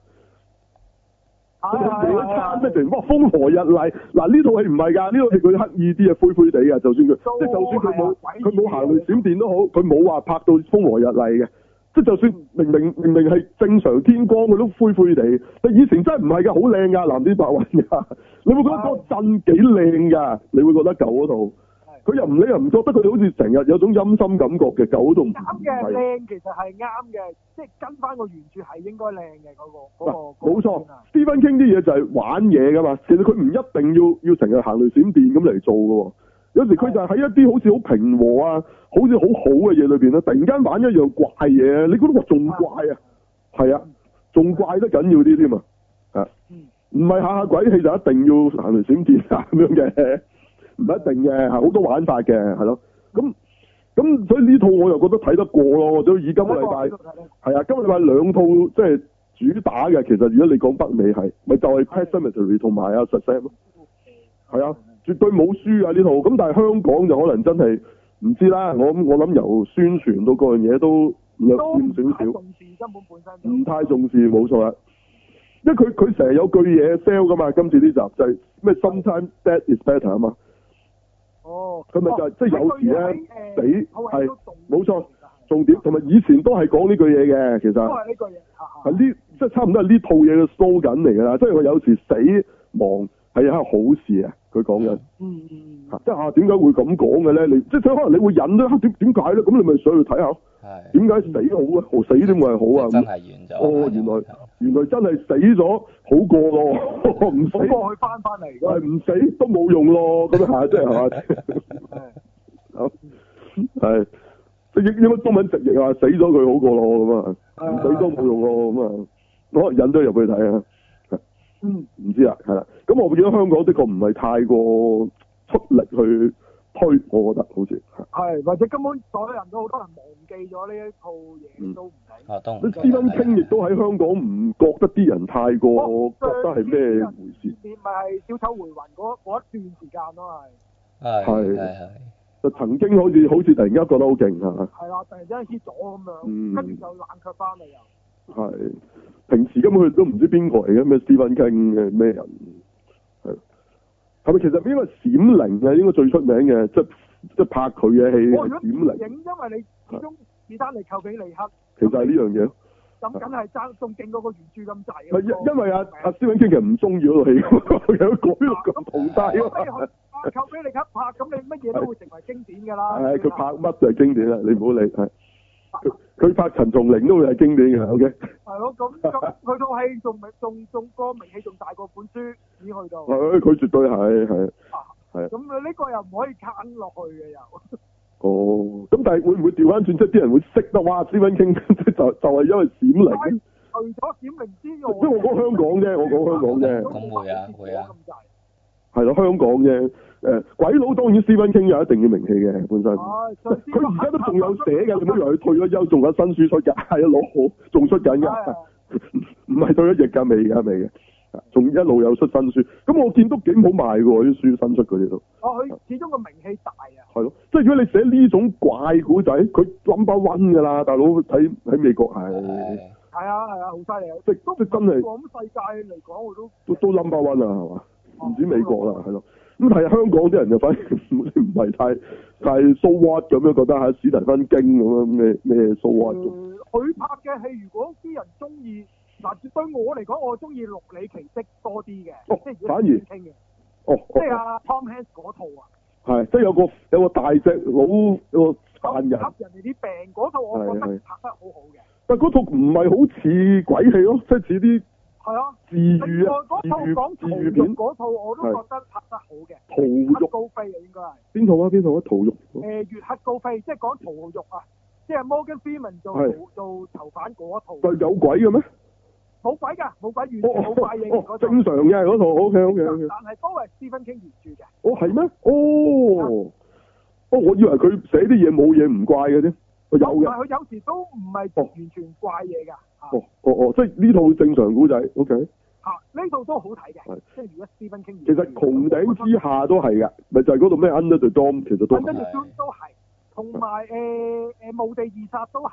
係。咩地方？風和日麗。嗱呢套戲唔係㗎，呢套戲佢刻意啲啊，灰灰地嘅，就算佢即係就算佢冇行雷閃電都好，佢冇話拍到風和日麗嘅。即係就算明明係正常天光，佢都灰灰地。但以前真係唔係㗎，好靚㗎，藍天白雲㗎。你會覺得嗰個鎮幾靚㗎？你會覺得舊嗰套，佢又唔覺得佢哋好似成日有種陰森感覺嘅，舊嗰套唔啱嘅，靚其實係啱嘅，即係跟翻個原著係應該靚嘅嗰個。冇錯 ，Stephen King 啲嘢就係玩嘢㗎嘛。其實佢唔一定要成日行雷閃電咁嚟做㗎喎。有時佢就喺一啲好似好平和啊，好似好好嘅嘢裏邊咧，突然間玩一樣怪嘢，你覺得哇仲怪啊？係啊，仲怪得緊要啲添啊！唔係下下鬼戲就一定要行雷閃電啊咁樣嘅，唔一定嘅，好多玩法嘅，係咯。咁所以呢套我又覺得睇得過咯。就以今個禮拜係啊，今個禮拜兩套即係主打嘅。其實如果你講北美係，咪就係 Pet Sematary 同埋啊 Shazam 咯，係啊。絕對冇輸啊呢套，咁但係香港就可能真係唔知啦。我諗由宣傳到嗰樣嘢都略欠少少，唔太重視，冇錯啦。因為佢成日有句嘢 sell 噶嘛，今次呢集就係咩 Sometimes Dead is better 啊嘛。哦。佢咪就係即係有時咧死係冇錯，重點同埋以前都係講呢句嘢嘅，其實。都係呢句嘢。係呢即係差唔多係呢套嘢嘅 slogan 嚟㗎啦，即係佢有時死亡係一件好事啊！佢講緊，即係點解會咁講嘅咧？你即係可能你會忍咧，點解咧？咁你咪上去睇下，點解死好啊？死點會係好啊？ 真係完咗。 哦，原來真係死咗好過咯，唔死過去翻嚟， 係唔死都冇用咯，咁樣即係嘛？係，即係應該中文直譯啊，死咗佢好過咯，咁啊，唔死都冇用咯，咁啊，可能忍咗入去睇啊。唔知啊，係啦。咁我見到香港的確唔係太過出力去推，我覺得好似係，或者根本所有人都好多人忘記咗呢一套嘢都唔睇。 Stephen King亦都喺香港唔覺得啲人太過覺得係咩回事。 咪係小丑回魂嗰一段時間咯， 係。就曾經好似突然間覺得好勁嚇。係啦，突然之間 hit 咗咁樣，跟住就冷卻翻嚟又。 係。平時根本佢都唔知邊個嚟嘅，咩 Stephen King 嘅咩人，係咪其實邊個閃靈啊？應該最出名嘅，即係拍佢嘅戲。閃靈。因為你始終史丹利寇比利克。 其實係呢樣嘢。 咁梗係爭仲勁過個原著咁滯。 因為阿 Stephen King 其實唔中意嗰套戲，有改到咁同晒啊。 寇比利克拍，咁你乜嘢都會成為經典㗎啦。 係佢拍乜就係經典啦，你唔好理係。佢拍陳松伶都會係經典嘅，OK。 係咯，咁佢套戲仲個名氣仲大過本書，已經去到。 係，佢絕對係。 咁呢個又唔可以撐落去嘅又。 哦，咁但係會唔會調翻轉，即係啲人會識得哇？Stephen King 就係因為閃靈。 除咗閃靈之外。 即係我講香港啫， 咁會啊。 係咯，香港啫。鬼佬當然 Stephen King 有一定嘅名氣嘅本身。佢而家都仲有寫嘅，你唔好以為佢退咗休仲有新書出㗎，係啊，攞好仲出緊㗎，唔係退咗役㗎，未嘅，仲一路有出新書。咁我見都幾好賣㗎喎，啲書新出嗰啲都。 佢始終個名氣大啊。係咯，即係如果你寫呢種怪古仔，佢 number one 㗎啦，大佬喺美國係。 係啊，好犀利啊！ 即真係。 咁世界嚟講，我都 number one 啊，係嘛？唔止美國啦，係咯。咁但係香港啲人就反而唔係太 so what 咁樣覺得嚇，史提芬經咁樣咩 so what 佢拍嘅戲，如果啲人中意，嗱對我嚟講，我中意陸里奇蹟多啲嘅，即係反而傾嘅。即係阿 Tom Hanks 嗰套啊。係， 即係有個大隻佬個犯人。 吸人哋啲病嗰套，我覺得拍得好好嘅。 但嗰套唔係好似鬼戲咯，即係似啲。係啊，治癒啊， 嗰套講屠肉嗰套我都覺得拍得好嘅。 屠肉高飛啊，應該係。 邊套啊？屠肉。 月黑高飛，即係講屠肉啊，即係 Morgan Freeman 做囚犯嗰套。 就有鬼嘅咩？ 冇鬼㗎，冇鬼，完全冇怪應嗰套。正常嘅嗰套 OK。 但係都係 Stephen King 原著嘅。 係咩？我以為佢寫啲嘢冇嘢唔怪嘅啫。有嘅。 佢有時都唔係完全怪嘢㗎。 即係呢套正常古仔 ，OK。 呢套都好睇嘅，即係如果 Stephen King。 其實穹頂之下都係嘅，咪就係嗰度咩 Under the Dome， 其實都係。 Under the Dome 都係，同埋墓地二殺都係。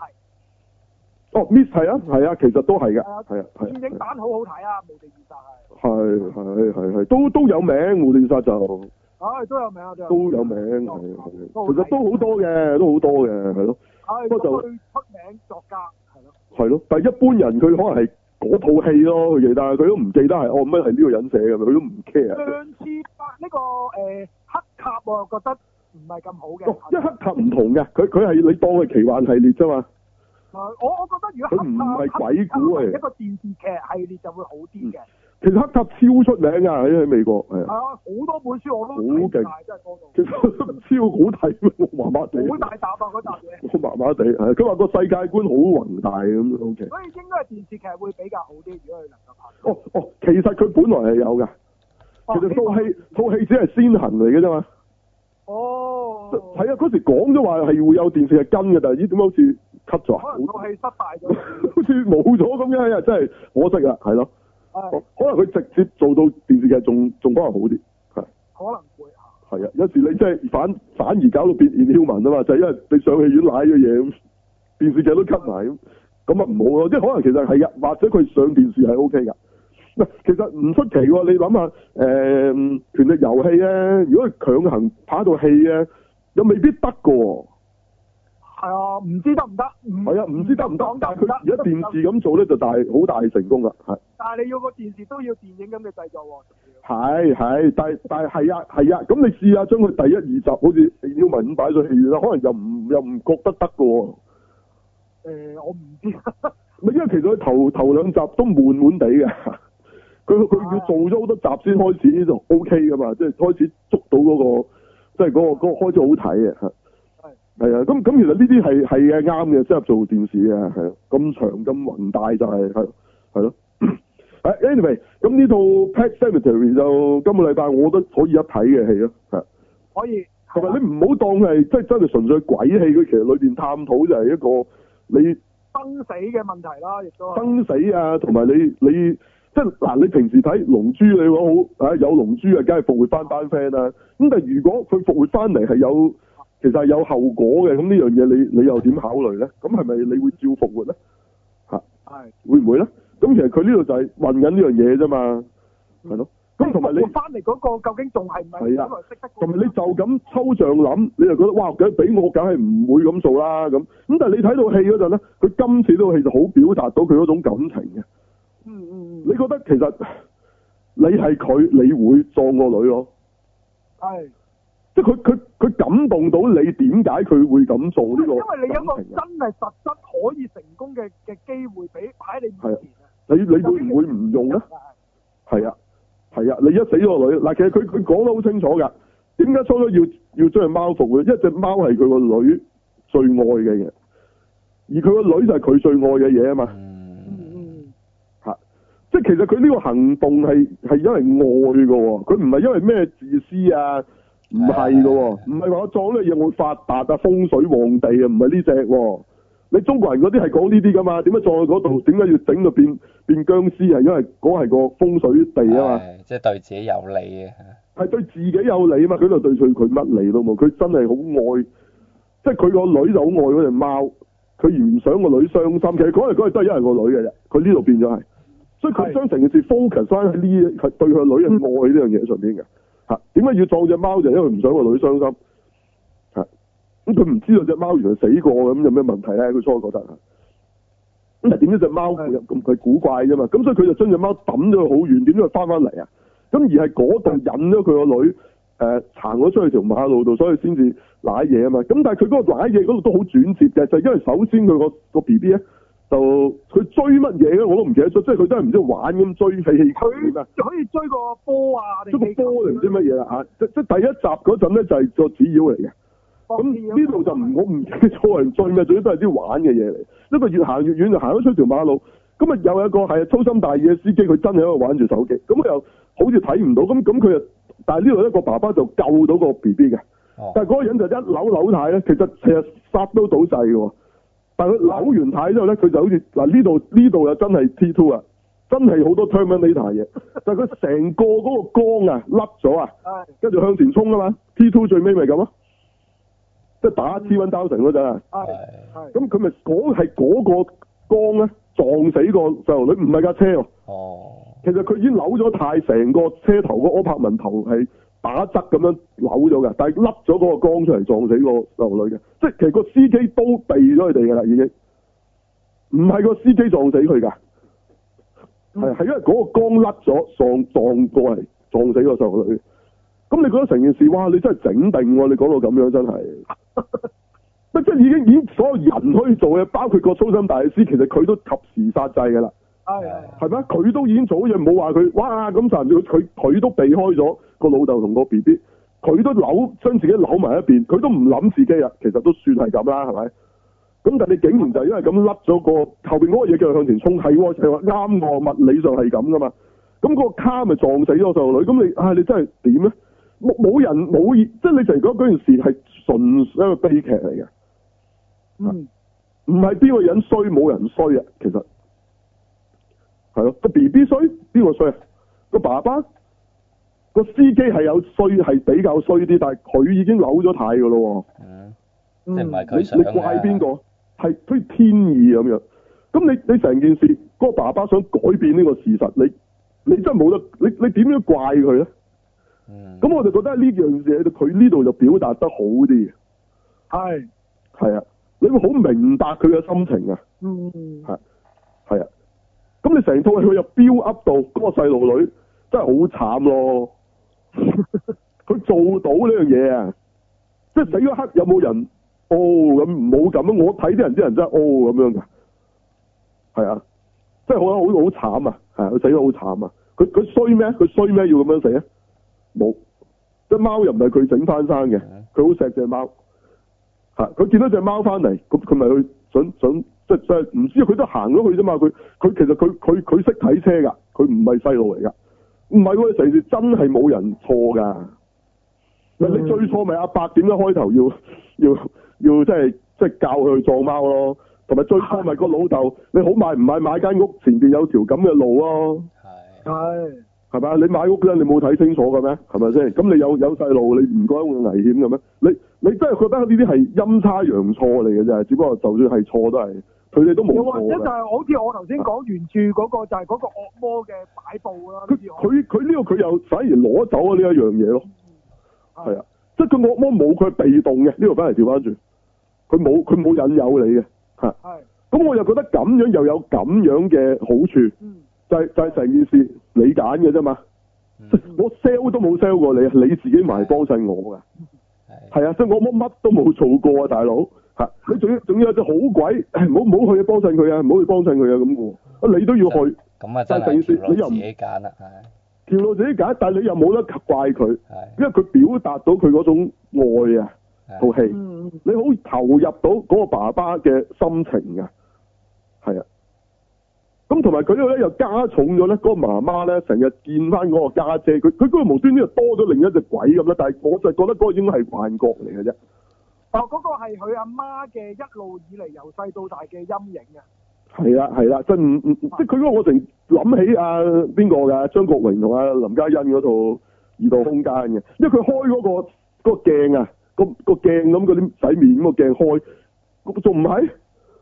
Miss 係啊，其實都係嘅，係啊。 電影版好好睇啊，墓地二殺係。 係，都有名，墓地二殺就。 都有名啊， 都有名，係。其實都好多嘅，係咯。不過就出名作家。 係咯，但係一般人佢可能係嗰套戲咯，佢記得，佢都唔記得係乜係呢個人寫嘅，佢都唔 care。 上次拍呢個黑cap，我覺得唔係咁好嘅。 因為黑cap唔同嘅，佢係你當佢奇幻系列啫嘛。 我覺得如果佢唔係鬼故一個電視劇系列就會好啲嘅。 其實黑cap超出名㗎，喺美國係。 好多本書我都睇晒，真係多到。 其實超好睇，我麻麻地。 好大集啊！嗰集嘢。 我麻麻地，係佢話個世界觀好宏大咁 OK。 所以應該係電視劇會比較好啲，如果佢能夠拍。 其實佢本來係有㗎。其實套戲只係先行嚟嘅啫嘛。係啊，嗰時講咗話係會有電視劇跟嘅，但係點解好似 cut 咗？ 可能套戲失敗咗。 好似冇咗咁樣，真係可惜啊，係咯。可能佢直接做到電視劇仲可能好啲，係。可能會係啊，有時你真係反而搞到變 inhuman 啊嘛，就係因為你上戲院瀨咗嘢咁，電視劇都 cut 埋咁啊唔好咯，即係可能其實係㗎，或者佢上電視係 OK 㗎。其實唔出奇喎，你諗下權力遊戲咧，如果佢強行拍套戲咧，又未必得㗎喎。係啊，唔知得唔得？係啊，唔知得唔得？但係佢而家電視咁做咧，就好大成功啦，係。但係你要個電視都要電影咁嘅製作喎。係，但係係啊，咁你試下將佢第一二集好似《妖文》咁擺上戲院啦，可能又唔覺得得㗎喎。我唔知。因為其實佢頭兩集都悶地嘅，佢要做咗好多集先開始就 OK 㗎嘛，即係開始捉到嗰個，即係嗰個開始好睇嘅。係啊，咁其實呢啲係嘅啱嘅，適合做電視嘅，係啊，咁長咁宏大就係咯。Anyway， 咁呢套 Pet Sematary 就今個禮拜我覺得可以一睇嘅戲咯，係。可以。同埋你唔好當係即係真係純粹鬼戲，佢其實裏邊探討就係一個你生死嘅問題啦，亦都生死啊，同埋你即係嗱，你平時睇龍珠你話好有龍珠啊，梗係復活翻班 friend 啦。咁但係如果佢復活翻嚟係有。其實係有後果嘅，咁呢樣嘢你又點考慮咧？咁係咪你會照復活咧？會唔會咧？咁其實佢呢度就係問緊呢樣嘢啫嘛，係咯。咁同埋你翻嚟嗰個究竟仲係唔係本來識得？同埋你就咁抽象諗，你就覺得哇，佢俾我梗係唔會咁做啦咁。咁但係你睇到戲嗰陣咧，佢今次呢套戲就好表達到佢嗰種感情嘅。你覺得其實你係佢，你會撞個女咯？係。即係佢感動到你，點解佢會咁做呢個？因為你有一個真係實質可以成功嘅機會俾擺喺你面前啊！你會唔會唔用咧？係啊，你一死咗個女嗱，其實佢講得好清楚㗎。點解初初要將隻貓復活？因為隻貓係佢個女最愛嘅嘢，而佢個女就係佢最愛嘅嘢啊嘛。 即係其實佢呢個行動係因為愛嘅喎，佢唔係因為咩自私啊，唔係嘅喎，唔係話我撞呢嘢我會發達啊，風水旺地啊，唔係呢隻喎。你中國人嗰啲係講呢啲㗎嘛？點解撞去嗰度？點解要整到變僵屍？係因為嗰係個風水地啊嘛。 即係對自己有利嘅。 係對自己有利啊嘛！佢就對佢乜利都冇，佢真係好愛，即係佢個女就好愛嗰隻貓，佢唔想個女傷心。其實嗰日都係因為個女嘅啫，佢呢度變咗係，所以佢將成件事 focus 翻喺呢係對佢女嘅愛呢樣嘢上邊嘅嚇。點解要撞隻貓就因為唔想個女傷心嚇。咁佢唔知道隻貓原來死過咁有咩問題咧？佢初覺得嚇。咁但係點知隻貓咁佢古怪啫嘛？咁所以佢就將隻貓抌咗去好遠，點知佢翻嚟啊？咁而係嗰度引咗佢個女行咗出去條馬路度，所以先至舐嘢啊嘛。咁但係佢嗰個舐嘢嗰度都好轉折嘅，就係因為首先佢個 B B 咧，就佢追乜嘢咧我都唔記得咗，即係佢真係唔知玩咁追氣球啊， 佢可以追個波啊， 追個波定唔知乜嘢啦嚇。即第一集嗰陣咧就係個紙鷂嚟嘅。咁呢度就我唔記得咗人追咩，總之都係啲玩嘅嘢嚟。因為越行越遠就行咗出條馬路，咁啊有一個係粗心大意嘅司機，佢真係喺度玩住手機，咁又好似睇唔到，咁佢又，但係呢度一個爸爸就救到個 B B 嘅，但係嗰個人就一扭軚咧，其實殺都倒掣嘅喎，但係佢扭完軚之後咧，佢就好似嗱呢度又真係 T2 啊，真係好多 Terminator 嘢，但係佢成個嗰個缸啊甩咗啊，跟住向前衝啊嘛 ，T2 最尾咪咁咯，即係打T1000嗰陣啊，咁佢咪係嗰個缸咧撞死個細路女，唔係架車喎。其實佢已經扭咗軚，成個車頭個柯柏文頭係打側咁樣扭咗嘅，但係甩咗嗰個缸出嚟撞死個細路女嘅，即係其實個司機都避咗佢哋㗎啦，已經唔係個司機撞死佢㗎，係因為嗰個缸甩咗撞過嚟撞死個細路女。咁你覺得成件事哇？你真係整定喎！你講到咁樣真係，即係已經所有人可以做嘅，包括個粗心大師，其實佢都及時殺制㗎啦。係咩？佢都已經做嘢，冇話佢哇咁殘，佢都避開咗個老豆同個 B B，佢都將自己扭埋一邊，佢都唔諗自己啊，其實都算係咁啦，係咪？咁但係你竟然就係因為咁甩咗個後邊嗰個嘢，叫佢向前衝，係喎，係話啱喎，物理上係咁噶嘛？咁個卡咪撞死咗細路女，咁你真係點咧？冇人冇即係你成日講嗰件事係純一個悲劇嚟嘅，唔係邊個人衰冇人衰啊，其實。係咯，個 B B 衰，邊個衰啊？個爸爸個司機係有衰，係比較衰啲，但係佢已經扭咗軚噶咯。 即係唔係佢想你怪邊個？係好似天意咁樣。咁你成件事，嗰個爸爸想改變呢個事實，你真係冇得，你點樣怪佢咧？咁我就覺得呢樣嘢，佢呢度就表達得好啲。係啊，你會好明白佢嘅心情啊。係啊。咁你成套戲佢又飆 up 到嗰個細路女真係好慘咯，佢做到呢樣嘢啊！即係死嗰刻有冇人咁冇咁啊？我睇啲人真係咁樣噶，係啊，即係好慘啊！係佢死得好慘啊！佢衰咩？佢衰咩要咁樣死啊？冇，隻貓又唔係佢整翻生嘅，佢好錫隻貓，佢見到隻貓翻嚟，咁佢咪去想。即係唔知佢都行咗去啫嘛，佢其實佢識睇車㗎，佢唔係細路嚟㗎，唔係喎，成時真係冇人錯㗎。你最錯咪阿伯點解開頭要即係教佢去撞貓咯，同埋最錯咪個老豆，你好買唔買間屋前邊有條咁嘅路咯，係咪啊？你買屋嗰陣你冇睇清楚嘅咩？係咪先？咁你有細路，你唔覺得會危險嘅咩？你真係覺得呢啲係陰差陽錯嚟嘅啫，只不過就算係錯都係。佢哋都冇錯。又或者就係好似我頭先講原著嗰個，就係嗰個惡魔嘅擺佈啦。佢呢個佢又反而攞走咗呢一樣嘢咯。係啊，即係佢惡魔冇佢被動嘅，呢個反而調翻轉，佢冇引誘你嘅。咁我又覺得咁樣又有咁樣嘅好處，就係成件事你揀嘅啫嘛。我 sell 都冇 sell 過你，你自己埋幫襯我㗎。係啊，即係我乜都冇做過啊，大佬。你仲要有隻好鬼，唔好去幫襯佢啊，唔好去幫襯佢啊咁喎。你都要去， 咁啊真係條路自己揀啦， 條路自己揀，但係你又冇得怪佢，因為佢表達到佢嗰種愛啊，套戲，你好投入到嗰個爸爸嘅心情啊，係啊。 咁同埋佢呢度咧又加重咗咧，嗰個媽媽咧成日見翻嗰個家姐，佢嗰個無端端又多咗另一隻鬼咁啦。但係我就覺得嗰個應該係幻覺嚟嘅啫。 哦，嗰個係佢阿媽嘅一路以嚟由細到大嘅陰影啊。 係啦，即係佢嗰個我成諗起邊個㗎？張國榮同林嘉欣嗰套《異度空間》嘅，因為佢開嗰個鏡啊，個鏡咁嗰啲洗面咁個鏡開，仲唔係？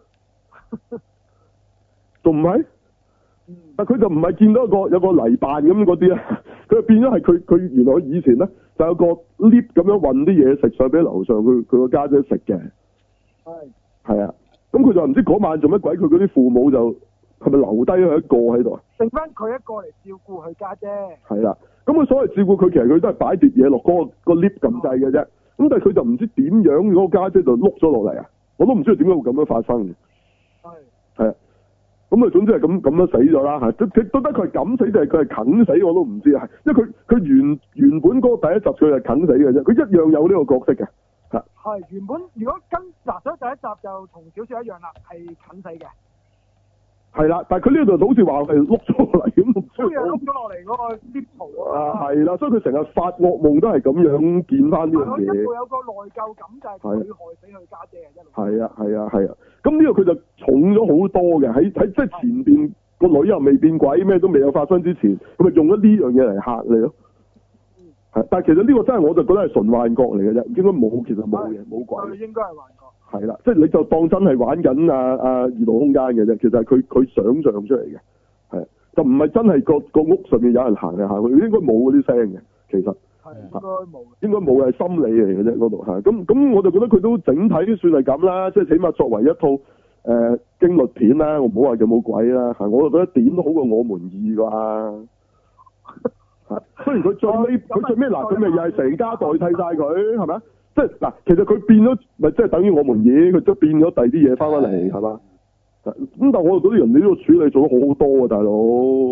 仲唔係？但佢就唔係見到有個泥扮咁嗰啲啊，佢就變咗係佢原來以前咧就有個 lift 咁樣運啲嘢食上俾樓上佢個家姐食嘅。係啊，咁佢就唔知嗰晚做乜鬼，佢嗰啲父母就係咪留低佢一個喺度啊？ 剩翻佢一個嚟照顧佢家姐。係啦，咁佢所謂照顧佢，其實佢都係擺碟嘢落嗰個 lift 咁滯嘅啫。咁但係佢就唔知點樣嗰個家姐就碌咗落嚟啊！我都唔知點解會咁樣發生嘅。係啊。咁啊，總之係咁樣死咗啦嚇，到底佢係咁死定係佢係啃死我都唔知啊，因為佢原本嗰個第一集佢係啃死嘅啫，佢一樣有呢個角色嘅嚇。 係原本如果跟所以第一集就同小説一樣啦，係啃死嘅。係啦，但係佢呢度好似話係碌咗落嚟咁， 所以碌咗落嚟嗰個 lift 圖啊。 係啦，所以佢成日發惡夢都係咁樣見翻呢樣嘢。 佢有個內疚感就係佢害死佢家姐嘅一路。 係啊，咁呢個佢就重咗好多嘅，喺即係前邊個女又未變鬼，咩都未有發生之前，佢咪用咗呢樣嘢嚟嚇你咯。但係其實呢個真係我就覺得係純幻覺嚟嘅啫，應該冇，其實冇嘅，冇鬼。 應該係幻覺。係啦，即係你就當真係玩緊異度空間嘅啫，其實係佢想像出嚟嘅，係就唔係真係個屋上面有人行嚟行去，應該冇嗰啲聲嘅，其實應該冇係心理嚟嘅啫嗰度嚇。咁我就覺得佢都整體都算係咁啦，即係起碼作為一套驚慄片啦，我唔好話有冇鬼啦嚇，我就覺得點都好過我們2啩。雖然佢最尾嗱，佢咪又係成家代替晒佢係咪？即係嗱，其實佢變咗，咪即係等於我們嘢，佢都變咗第二啲嘢翻返嚟，係嘛？咁但係我哋嗰啲人，你呢個處理做得好好多啊，大佬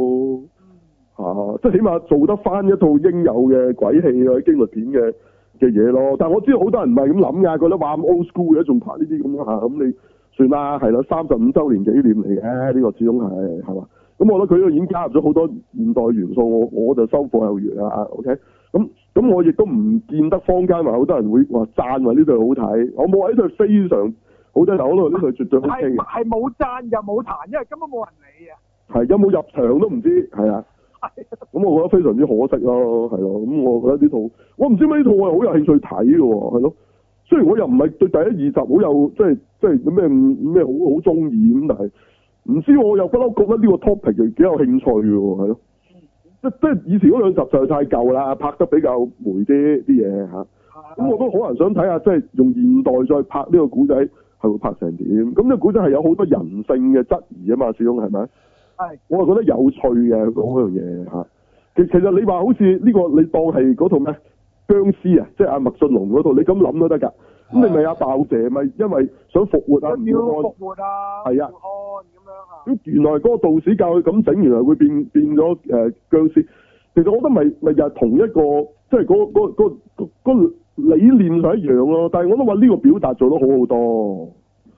即係起碼做得翻一套應有嘅鬼戲啊、驚慄片嘅嘢咯。但係我知道好多人唔係咁諗㗎，覺得話咁 old school 嘅，仲拍呢啲咁咁你算啦，係啦，35週年紀念嚟嘅呢個始終係嘛？咁我覺得佢呢度已經加入咗好多現代元素，我就收貨有餘啦。OK，咁我亦都唔見得坊間話好多人會話讚話呢對好睇，我冇話呢對非常好睇，但係我覺得呢對絕對 OK 嘅。係冇讚又冇彈，因為根本冇人理啊。係有冇入場都唔知，係啊。咁我覺得非常之可惜咯，係咯。咁我覺得呢套，我唔知咩呢套我係好有興趣睇嘅喎，係咯。雖然我又唔係對第一2集好有即係咩好中意咁，但係唔知我又不嬲覺得呢個 topic 幾有興趣嘅喎，係咯。即係以前嗰2集就係太舊啦，拍得比較霉啲嘢嚇。咁我都好難想睇下，即係用現代再拍呢個古仔係會拍成點？咁呢個古仔係有好多人性嘅質疑啊嘛，始終係咪？係。我係覺得有趣嘅嗰樣嘢嚇。其實你話好似呢個，你當係嗰套咩僵屍啊，即係阿麥浚龍嗰套，你咁諗都得㗎。咁你咪阿爆姐咪因為想復活啊？ 要復活啊！係啊。 咁原來嗰個道士教佢咁整，原來會變咗僵屍。其實我覺得咪又係同一個，即係嗰理念上一樣咯。但係我都話呢個表達做得好好多，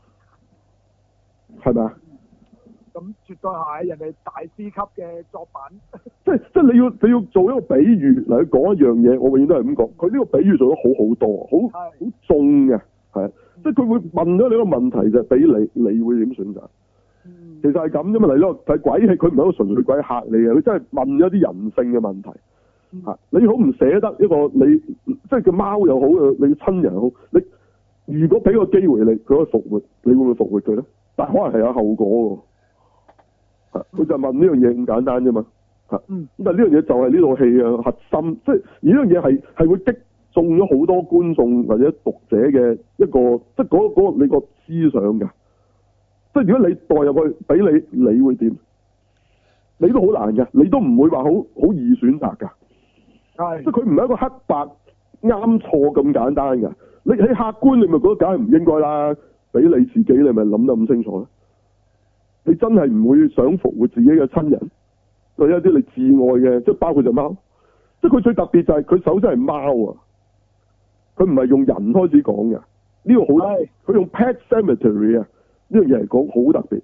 係咪啊？ 咁絕對係人哋大師級嘅作品。 即係你要做一個比喻嚟去講一樣嘢，我永遠都係咁講。佢呢個比喻做得好多，好重嘅，係即係佢會問咗你一個問題就係俾你會點選擇？其實係咁啫嘛，嚟咯，睇鬼戲，佢唔係一個純粹鬼嚇你嘅，佢真係問咗啲人性嘅問題。你好唔捨得一個你，即係個貓又好，你親人又好，你如果俾個機會你，佢可以復活，你會唔會復活佢咧？但係可能係有後果嘅。佢就問呢樣嘢咁簡單啫嘛。咁但係呢樣嘢就係呢套戲嘅核心，即係而呢樣嘢係會擊中咗好多觀眾或者讀者嘅一個，即係嗰個你個思想嘅。即係如果你代入去俾你會點？你都好難嘅，你都唔會話好易選擇㗎。係，即係佢唔係一個黑白啱錯咁簡單嘅。你喺客觀，你咪覺得梗係唔應該啦。俾你自己，你咪諗得咁清楚咧。你真係唔會想復活自己嘅親人，對一啲你至愛嘅，即係包括隻貓。即係佢最特別就係佢首先係貓啊，佢唔係用人開始講嘅。呢個好特別，佢用 Pet Cemetery 啊。呢樣嘢嚟講好特別，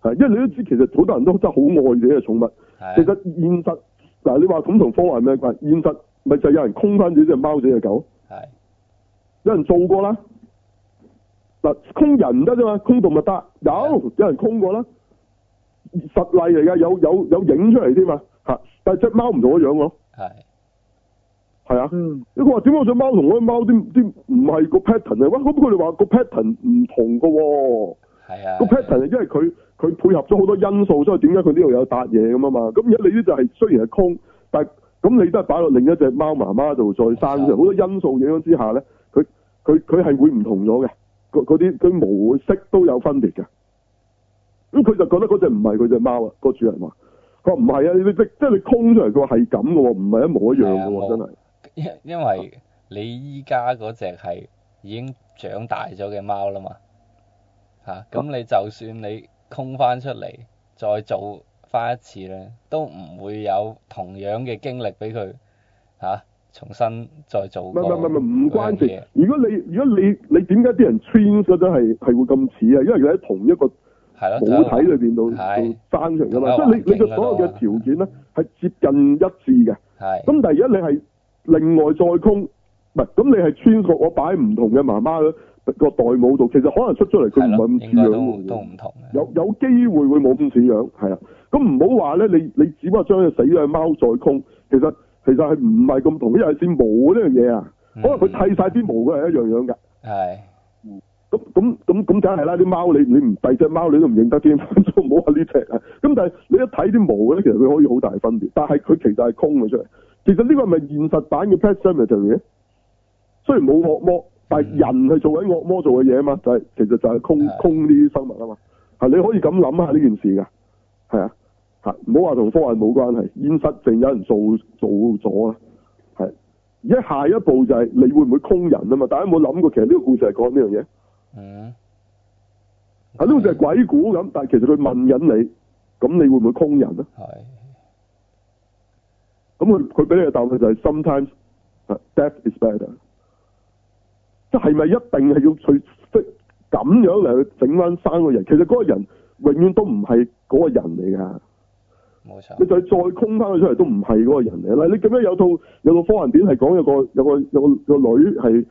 係，因為你都知其實好多人都真係好愛自己嘅寵物。其實現實嗱，你話咁同科幻咩關係？現實咪就係有人空翻自己隻貓自己隻狗。 係。 有人做過啦。嗱，空人唔得啫嘛，空動物得。有人空過啦。實例嚟㗎，有影出嚟添嘛嚇，但係隻貓唔同嘅樣咯。係啊，你話點解我隻貓同我隻貓啲唔係個 pattern 啊？喂，咁佢哋話個 pattern 唔同㗎喎。係啊。個 pattern 係因為佢配合咗好多因素，所以點解佢呢度有笪嘢咁啊嘛？咁而家你呢就係雖然係空，但係咁你都係擺落另一隻貓媽媽度再生出嚟，好多因素影響之下咧，佢係會唔同咗嘅，嗰啲模式都有分別嘅。咁佢就覺得嗰隻唔係佢隻貓啊，個主人話：佢話唔係啊，你即係你空出嚟，佢話係咁嘅喎，唔係一模一樣嘅喎，真係。 因為你依家嗰隻係已經長大咗嘅貓啦嘛，咁你就算你空翻出嚟，再做翻一次咧，都唔會有同樣嘅經歷俾佢重新再做。唔關事。如果你點解啲人 train 嗰陣係會咁似啊？因為佢喺同一個母體裏邊度生出嚟噶嘛，即係你嘅所有嘅條件咧係接近一致嘅。係。咁但係而家你係另外再空，唔係咁你係穿過我擺唔同嘅媽媽個代母度，其實可能出嚟佢唔係咁似樣喎。都唔同。有機會會冇咁似樣，係啊。咁唔好話咧，你只不過將隻死嘅貓再空，其實係唔係咁同，因為係毛呢樣嘢啊，可能佢剃晒啲毛嘅係一樣樣㗎。係。咁梗係啦，啲貓你唔第隻貓你都唔認得添，都唔好話呢隻啊。咁但係你一睇啲毛咧，其實佢可以好大分別，但係佢其實係空嘅出嚟。其實呢個係咪現實版嘅 Pet Sematary 咧？雖然冇惡魔，但係人係做緊惡魔做嘅嘢啊嘛，其實就係空啲生物啊嘛。係你可以咁諗下呢件事㗎，係啊，唔好話同科幻冇關係，現實淨有人做咗啊，係。而家下一步就係你會唔會空人啊嘛？大家有冇諗過其實呢個故事係講呢樣嘢？呢個就係鬼故咁，但係其實佢問緊你，咁你會唔會空人啊？係。咁佢俾你嘅答案就係 sometimes death is better， 即係咪一定係要去即咁樣嚟去整翻生個人？其實嗰個人永遠都唔係嗰個人嚟㗎。冇錯。你就再空翻佢出嚟都唔係嗰個人嚟。嗱，你咁樣有套科幻片係講有個女係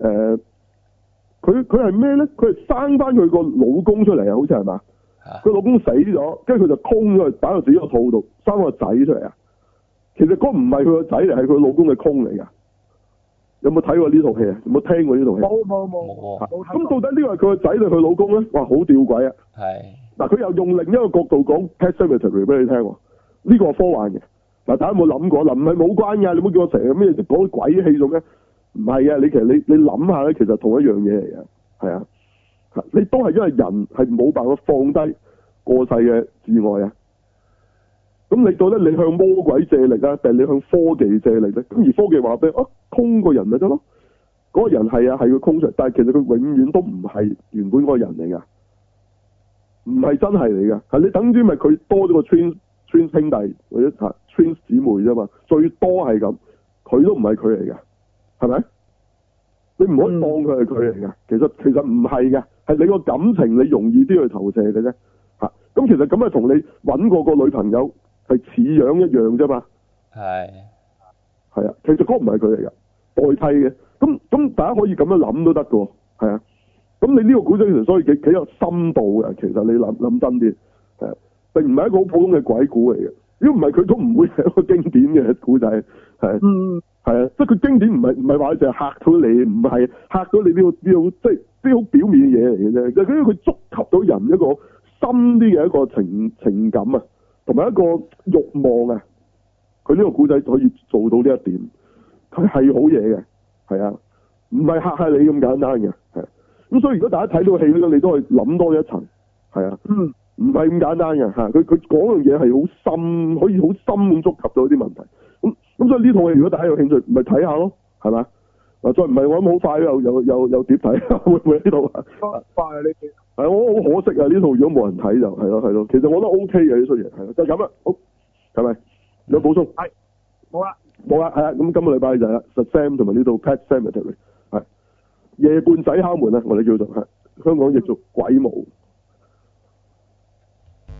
佢係咩咧？佢係生翻佢個老公出嚟啊，好似係嘛？佢老公死咗，跟住佢就空咗，擺到自己個肚度，生個仔出嚟啊！其實嗰唔係佢個仔嚟，係佢老公嘅空嚟噶。有冇睇過呢套戲啊？有冇聽過呢套戲？冇。咁到底呢個係佢個仔定佢老公咧？哇，好吊詭啊！係。嗱，佢又用另一個角度講 Pet Sematary 俾你聽喎。呢個係科幻嘅。嗱，大家有冇諗過？嗱，唔係冇關㗎。你唔好叫我成日咩講鬼戲做咩？唔係啊！其實你諗下咧，其實同一樣嘢嚟嘅。係啊。你都係因為人係冇辦法放低過世嘅摯愛啊。咁你覺得你向魔鬼借力啊，定係你向科技借力咧？咁而科技話俾你空個人咪得咯？嗰個人係佢空出嚟，但係其實佢永遠都唔係原本嗰個人嚟噶，唔係真係嚟噶。係你等於咪佢多咗個 twins 兄弟或者twins 姊妹啫嘛？最多係咁，佢都唔係佢嚟噶，係咪？你唔可以當佢係佢嚟噶，其實唔係嘅，係你個感情你容易啲去投射嘅啫。咁其實咁係同你搵過個女朋友係似樣一樣啫嘛。係啊，其實嗰個唔係佢嚟噶，代替嘅。咁大家可以咁樣諗都得噶，係啊。咁你呢個古仔其實所以幾有深度嘅，其實你諗真啲，係並唔係一個好普通嘅鬼故嚟嘅。如果唔係，佢都唔會係一個經典嘅古仔，係。係啊，即係佢經典唔係話淨係嚇到你，唔係嚇到你呢個即係啲好表面嘅嘢嚟嘅啫。就係因為佢觸及到人一個深啲嘅一個情感啊，同埋一個慾望啊。佢呢個古仔可以做到呢一點，佢係好嘢嘅，係啊，唔係嚇下你咁簡單嘅，係。咁所以如果大家睇到戲咧，你都係諗多一層，係啊，唔係咁簡單嘅嚇。佢講樣嘢係好深，可以好深咁觸及到啲問題。咁所以呢套戲如果大家有興趣，咪睇下咯，係嘛？嗱，再唔係我諗好快又碟睇，會唔會呢套啊？快啊！呢啲係我好可惜啊！呢套如果冇人睇就係咯。其實我覺得 OK 嘅呢出嘢，係就咁啦。好，係咪有補充？係冇啦，係啊。咁今個禮拜就係啦，Shazam 同埋呢套 Pet Sematary 係夜半仔敲門啊！我哋叫做係香港譯做鬼墓。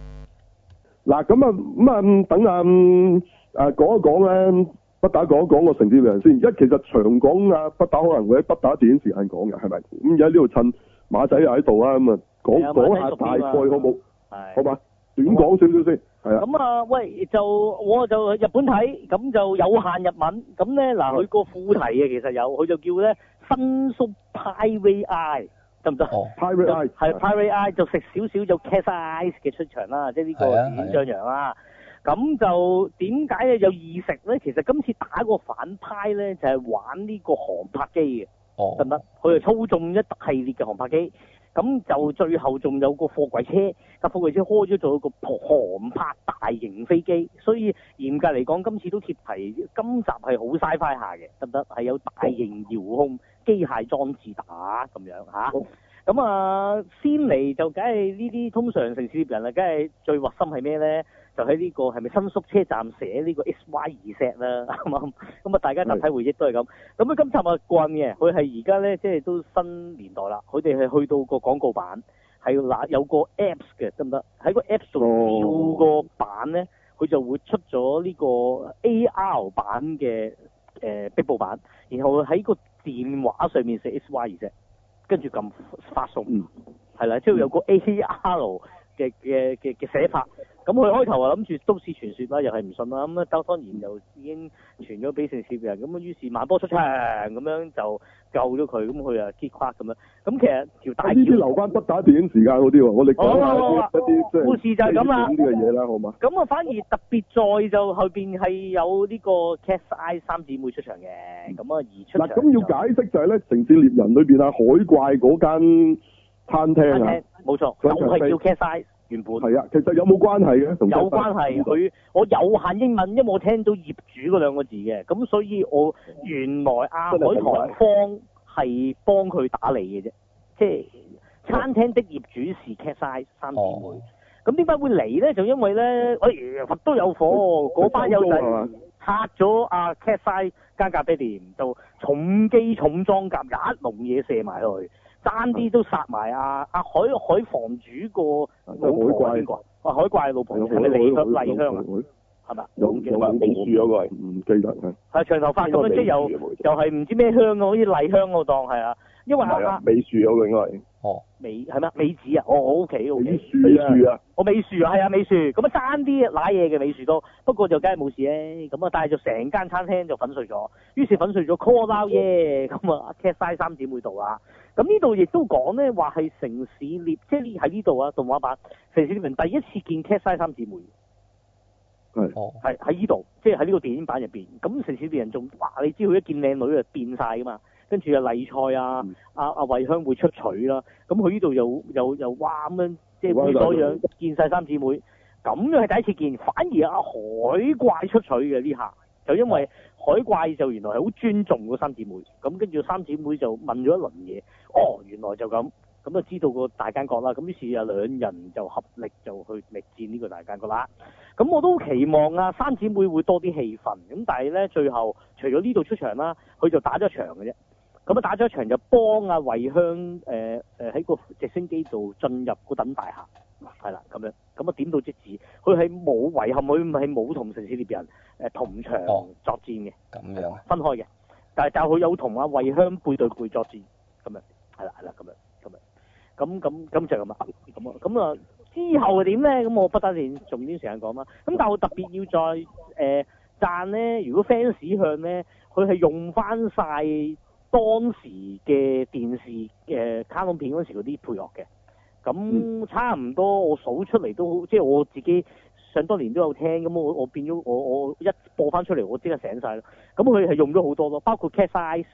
嗱咁等講一講咧，不打講一講個城市獵人先。其實長講不打可能會喺不打電影時間講嘅，係咪？咁而家呢度趁馬仔又喺度啊，咁啊講下大概好冇？好嘛，短講少少先。係啊。 咁喂，我就日本睇，咁就有限日文。咁咧嗱，佢個副題其實有，佢就叫咧新宿 Pirate Eye。得唔得？Pirate Eye 係 Pirate Eye 就食少少就 Cat's Eyes 嘅出場啦，即係呢個電影張揚啦。咁就點解咧有意食咧？其實今次打個反派咧就係玩呢個航拍機嘅，得唔得？佢係操縱一系列嘅航拍機，咁就最後仲有個貨櫃車，架貨櫃車開咗做一個航拍大型飛機，所以嚴格嚟講，今次都貼題，今集係好 sci-fi 下嘅，得唔得？係有大型遙控機械裝置打咁樣嚇。咁先嚟就梗係呢啲通常城市獵人啊，梗係最核心係咩咧？就喺呢個係咪新宿車站寫呢個 SY2Z 啦，啱啱？咁大家集體回憶都係咁。咁今集慣嘅，佢係而家咧即係都新年代啦。佢哋係去到個廣告版，係有個 Apps 嘅，得唔得？喺個 Apps 度調個版咧，佢就會出咗呢個 AR 版嘅壁布版，然後喺個電話上面寫 SY2Z，跟住撳發送，係啦，即係有個 AR 嘅寫法。咁佢開頭諗住都市傳說啦，又係唔信啦。咁當然又已經傳咗俾城市獵人，咁於是萬波出場咁樣就救咗佢，咁佢啊揭跨咁樣。咁其實條大橋呢啲留翻不打電影時間嗰啲喎，我哋講下一啲即係故事就係咁啦。呢嘅嘢啦，好嘛？咁反而特別在就後邊係有呢個 Cat's Eye 三姊妹出場嘅，咁而出場嗱，咁要解釋就係咧，城市獵人裏邊海怪嗰間餐廳啊，冇錯，就係叫 Cat's Eye。原本係啊，其實有冇關係嘅？有關係，我有限英文，因為我聽到業主嗰兩個字嘅，咁所以我原來海棠芳係幫佢打理嘅啫，即係餐廳的業主是 Cat's Eye 三姊妹。咁點解會嚟咧？就因為咧，佛都有火，嗰班友仔拆咗阿 Cat's Eye 間咖啡店，就重機重裝甲一籠嘢射埋去。爭啲都殺埋海房主個老婆係邊個？海怪老婆係咪麗香啊？係咪？有美樹嗰個係唔記得係長頭髮咁樣，即係又係唔知咩香啊，好似麗香我當係啊。因為美樹嗰個應該係美係咩？美子啊！我 OK 美樹啊！我美樹啊，係啊美樹。咁爭啲瀨嘢嘅美樹都，不過就梗係冇事咧。咁但係就成間餐廳就粉碎咗，於是粉碎咗 call out 耶！咁Cat's Eye 三姊妹度啊！咁呢度亦都講咧，話係城市獵，即係喺呢度啊，動畫版城市獵人第一次見 Cat's Eye 三姊妹，係喺呢度，即係喺呢個電影版入邊。咁城市獵人仲話，你知佢一見靚女啊變晒噶嘛，跟住麗菜啊，阿惠香會出取啦。咁佢呢度又哇咁樣，即係猥瑣樣見晒三姊妹，咁樣係第一次見。反而阿海怪出取嘅呢下，就因為海怪就原來係好尊重嗰三姊妹，咁跟住三姊妹就問咗一輪嘢，原來就咁就知道個大奸角啦。咁於是兩人就合力就去力戰呢個大奸角啦。咁我都期望三姊妹會多啲戲份，咁但係咧最後除咗呢度出場啦，佢就打咗一場嘅啫。咁打咗一場就幫阿惠香喺個直升機度進入嗰等大廈，係啦咁樣。咁點到即止，佢係冇遺憾，佢係冇同城市獵人同場作戰嘅，咁樣分開嘅。但係佢有同阿惠香背對背作戰，咁樣係啦咁就咁啦。咁之後係點咧？咁我不打算重點時間講啦。咁但係我特別要再讚咧，如果 fans 向咧，佢係用翻晒當時嘅電視卡通片嗰時嗰啲配樂嘅。咁差唔多，我數出嚟都即係我自己想當年都有聽，咁我變咗我一播翻出嚟，我即刻醒晒啦。咁佢係用咗好多咯，包括 Cat's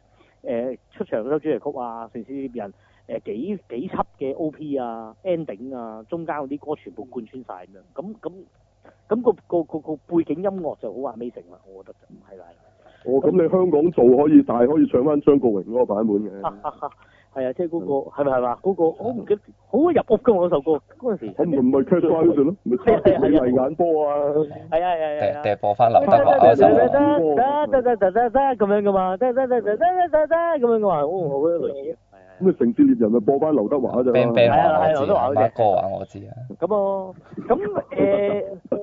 Eye 出場嗰首主題曲啊，城市獵人幾輯嘅 OP 啊、ending 啊，中間嗰啲歌全部貫穿晒咁樣。咁個背景音樂就好 amazing 啦，我覺得就係啦。咁你香港做可以，但係可以唱翻張國榮嗰個版本嘅。係啊，即係嗰個係咪係嘛？嗰個我唔記得，好入屋㗎我嗰首歌嗰陣時。咁唔係 Cat's Eye 嗰陣咯，咪睇你眼波啊！係。掟播翻劉德華嗰首。咁樣噶嘛？咁樣噶嘛？好類似。咁城市獵人咪播翻劉德華嗰陣。係劉德華嗰隻歌啊，我知啊。咁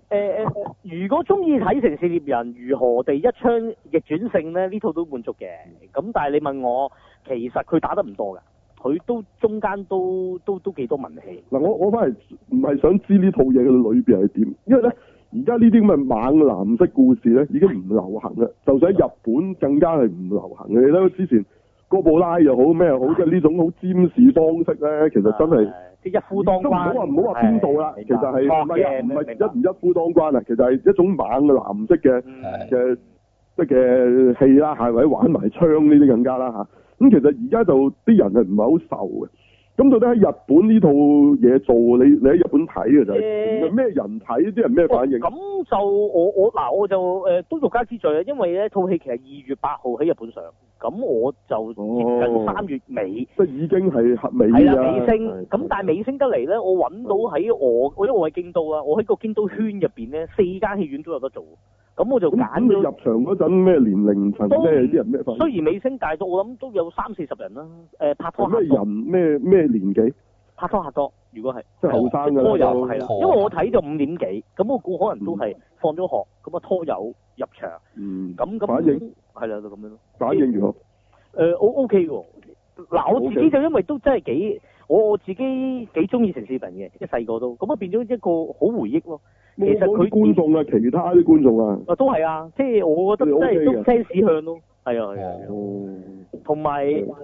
如果中意睇城市獵人如何地一槍逆轉勝咧，呢套都滿足嘅。咁但係你問我，其實佢打得唔多㗎，佢都中間都幾多文戲。 嗱，我反而唔係想知呢套嘢嘅裏邊係點，因為咧而家呢啲咁嘅猛男式故事咧已經唔流行啦，就算喺日本更加係唔流行嘅。你睇到之前哥布拉又好咩又好，即係呢種好占士方式咧，其實真係。 即一夫當關， 都唔好話邊度啦，其實係唔係一夫當關啊？其實係一種猛男式嘅即嘅戲啦，係咪玩埋槍呢啲更加啦嚇？咁其實而家就啲人係唔係好受嘅。咁到底喺日本呢套嘢做，你喺日本睇嘅就係咩人睇？啲人咩反應？ 咁就我就都欲加之罪啊，因為咧套戲其實2月8號喺日本上，咁我就接近3月尾， 即係已經係尾係啦尾聲。咁但係尾聲得嚟咧，我揾到喺因為我喺京都啊，我喺個京都圈入邊咧4間戲院都有得做。咁我就揀咗入場嗰陣咩年齡層咩啲人咩？ 雖然尾聲大到我諗都有30-40人啦。拍拖咩人咩年紀？ 拍拖客多，如果係即係後生㗎。 拖友係啦，因為我睇就5點幾，咁我估可能都係放咗學，咁啊拖友入場。咁反應係啦，就咁樣咯。 反應如何？ 我 OK 喎。嗱，我自己就因為都真係幾，我自己幾中意城市獵人嘅，一細個都，咁啊變咗一個好回憶咯。其實佢觀眾啊，其他啲觀眾啊， 都係啊，即係我覺得真係都 fans 向咯，係啊，同埋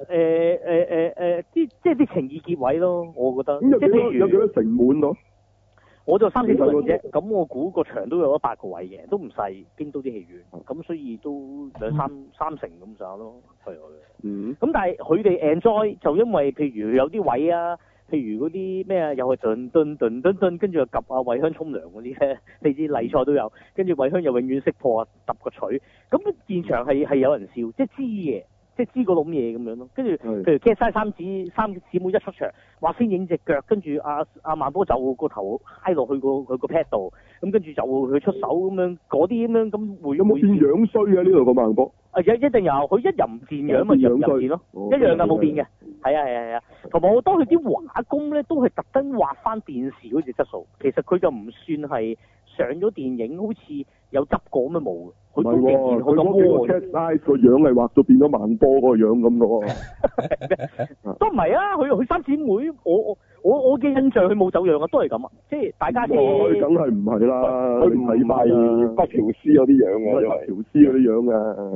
即係啲情意結位咯，我覺得。咁有幾多成滿咯？ 我就3-4個人啫，咁我估個場都有100個位嘅，都唔細，京都啲戲院，咁所以都2-3成咁上下咯，係啊。咁但係佢哋 enjoy 就因為譬如有啲位啊。譬如嗰啲咩啊，又係頓，跟住又及啊惠香沖涼嗰啲咧，你知例賽都有，跟住惠香又永遠識破啊揼個錘，咁現場係有人笑，即係知嘅，即係知個諗嘢咁樣咯。跟住譬如 Cat 晒三姊妹一出場，話先影隻腳，跟住阿萬波就個頭揩落去佢個 pad 度，咁跟住就去出手咁樣，嗰啲咁樣咁會有冇變樣衰嘅呢度個萬波？ 一定有，佢一人唔變樣咪人變咯，一樣㗎冇變嘅，係啊，同埋我覺得佢啲畫工咧都係特登畫翻電視嗰隻質素，其實佢就唔算係上咗電影，好似有執過咁樣冇嘅，佢都仍然好多波。 Cat Eye 個樣係畫到變咗萬波個樣咁嘅喎。 都唔係啊，佢三姊妹，我嘅印象佢冇走樣啊，都係咁啊，即係大家嘅。 梗係唔係啦， 佢唔係賣北條司嗰啲樣嘅， 北條司嗰啲樣啊。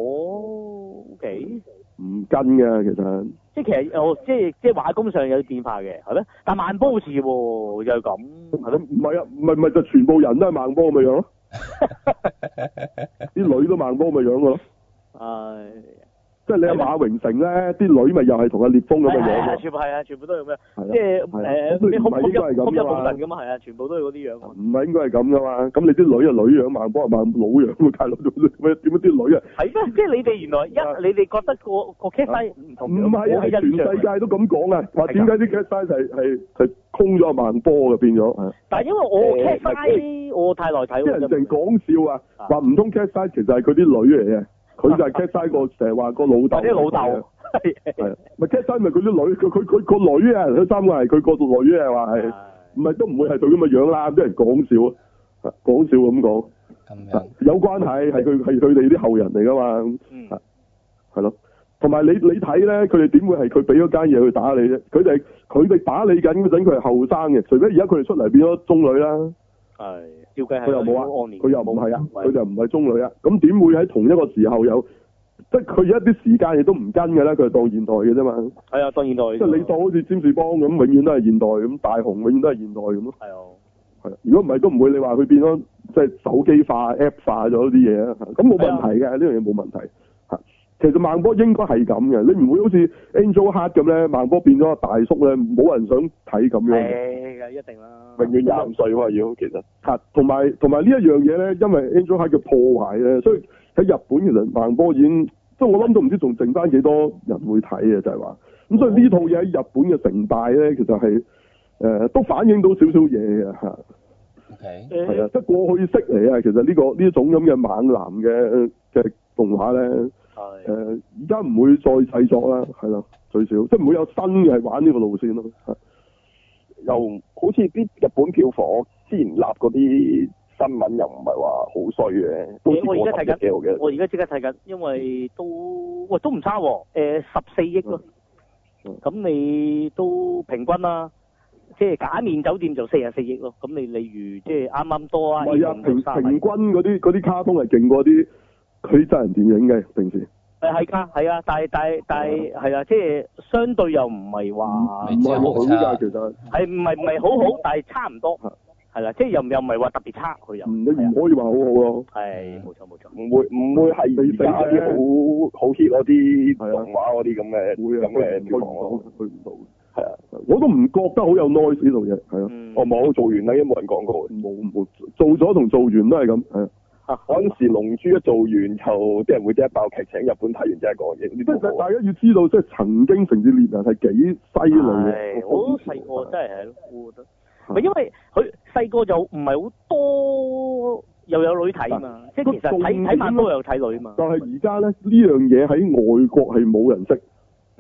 OK。 唔跟嘅其實。 即係其實即係畫工上有變化嘅，係咩？但係萬波好似喎，又係咁，係咯？ 唔係啊，唔係就全部人都係萬波咁嘅樣咯。啲女都萬波咁嘅樣嘅咯。即係你阿馬榮成咧，啲女咪又係同阿聶風咁嘅樣。 全部係啊，全部都係咁樣。即係你空一部神咁嘛，係啊，全部都係嗰啲樣。 唔係應該係咁噶嘛？咁你啲女啊女樣，萬波啊萬老樣喎，大佬點解啲女啊？ 係咩？即係你哋原來你哋覺得個 cat size 唔同。唔係啊，全世界都咁講啊！話點解啲 cat size 係空咗阿萬波嘅變咗？ 但係因為我 cat size 我太耐睇。啲人成講笑啊！話唔通 cat size 其實係佢啲女嚟嘅。佢就係 Cat size 個成日話個老豆， 啲老豆係咪 Cat size 咪佢啲女？佢個女啊！佢三個係佢個女啊！話係唔係都唔會係佢咁嘅樣啦？啲人講笑啊，講笑咁講，有關係係佢哋啲後人嚟噶嘛？係咯，同埋你睇咧，佢哋點會係佢俾咗間嘢去打你啫？佢哋打你緊嗰陣，佢係後生嘅，除非而家佢哋出嚟變咗中女啦。 係，照計係。 佢又冇啊，佢又唔係啊，佢就唔係中女啊。咁點會喺同一個時候有？即係佢一啲時間亦都唔跟嘅啦，佢係當現代嘅啫嘛。 係啊，當現代。 即係你當好似占士邦咁，永遠都係現代咁，大雄永遠都係現代咁咯。 係啊。 係，如果唔係都唔會你話佢變咗即係手機化、App 化咗啲嘢啊。咁冇問題嘅，呢樣嘢冇問題。嚇，其實孟波應該係咁嘅，你唔會好似 Angel Heart 咁咧，孟波變咗個大叔咧，冇人想睇咁樣。 係一定啦。 永遠25歲喎要，其實嚇，同埋呢一樣嘢咧，因為 Angel Heart 嘅破壞咧，所以喺日本其實孟波已經，即係我諗都唔知仲剩翻幾多人會睇嘅，就係話，咁所以呢套嘢喺日本嘅成敗咧，其實係都反映到少少嘢嘅嚇。 OK。 係啊，即係過去式嚟啊，其實呢種咁嘅猛男嘅動畫咧，而家唔會再製作啦，係咯，最少即係唔會有新嘅係玩呢個路線咯。又好似啲日本票房之前立嗰啲新聞又唔係話好衰嘅。 我而家睇緊，我而家即刻睇緊，因為都唔差喎，14億咯。咁你都平均啦，即係假面酒店就44億咯。咁你例如即係啱啱多啊。唔係啊， 平均嗰啲卡通係勁過啲佢真人電影嘅平時。 係㗎，係啊，但係係啊，即係相對又唔係話唔係好㗎，其實係唔係好好，但係差唔多。係啦，即係又唔係話特別差，佢又你唔可以話好好咯。 係冇錯， 唔會係而家啲好 hit 嗰啲動畫嗰啲咁嘅咁嘅票房去唔到。係啊，我都唔覺得好有 noise 呢度嘢，係啊。 我冇做完啦，因為冇人講過。 冇做咗同做完都係咁，係啊。 嗰陣時龍珠一做完就啲人會即刻爆劇情，日本睇完即係講嘢。即係大家要知道，即係曾經城市獵人係幾犀利嘅。 我細個真係咯，我覺得。咪因為佢細個就唔係好多又有女睇嘛，即係其實睇漫都有睇女嘛。 但係而家咧呢樣嘢喺外國係冇人識，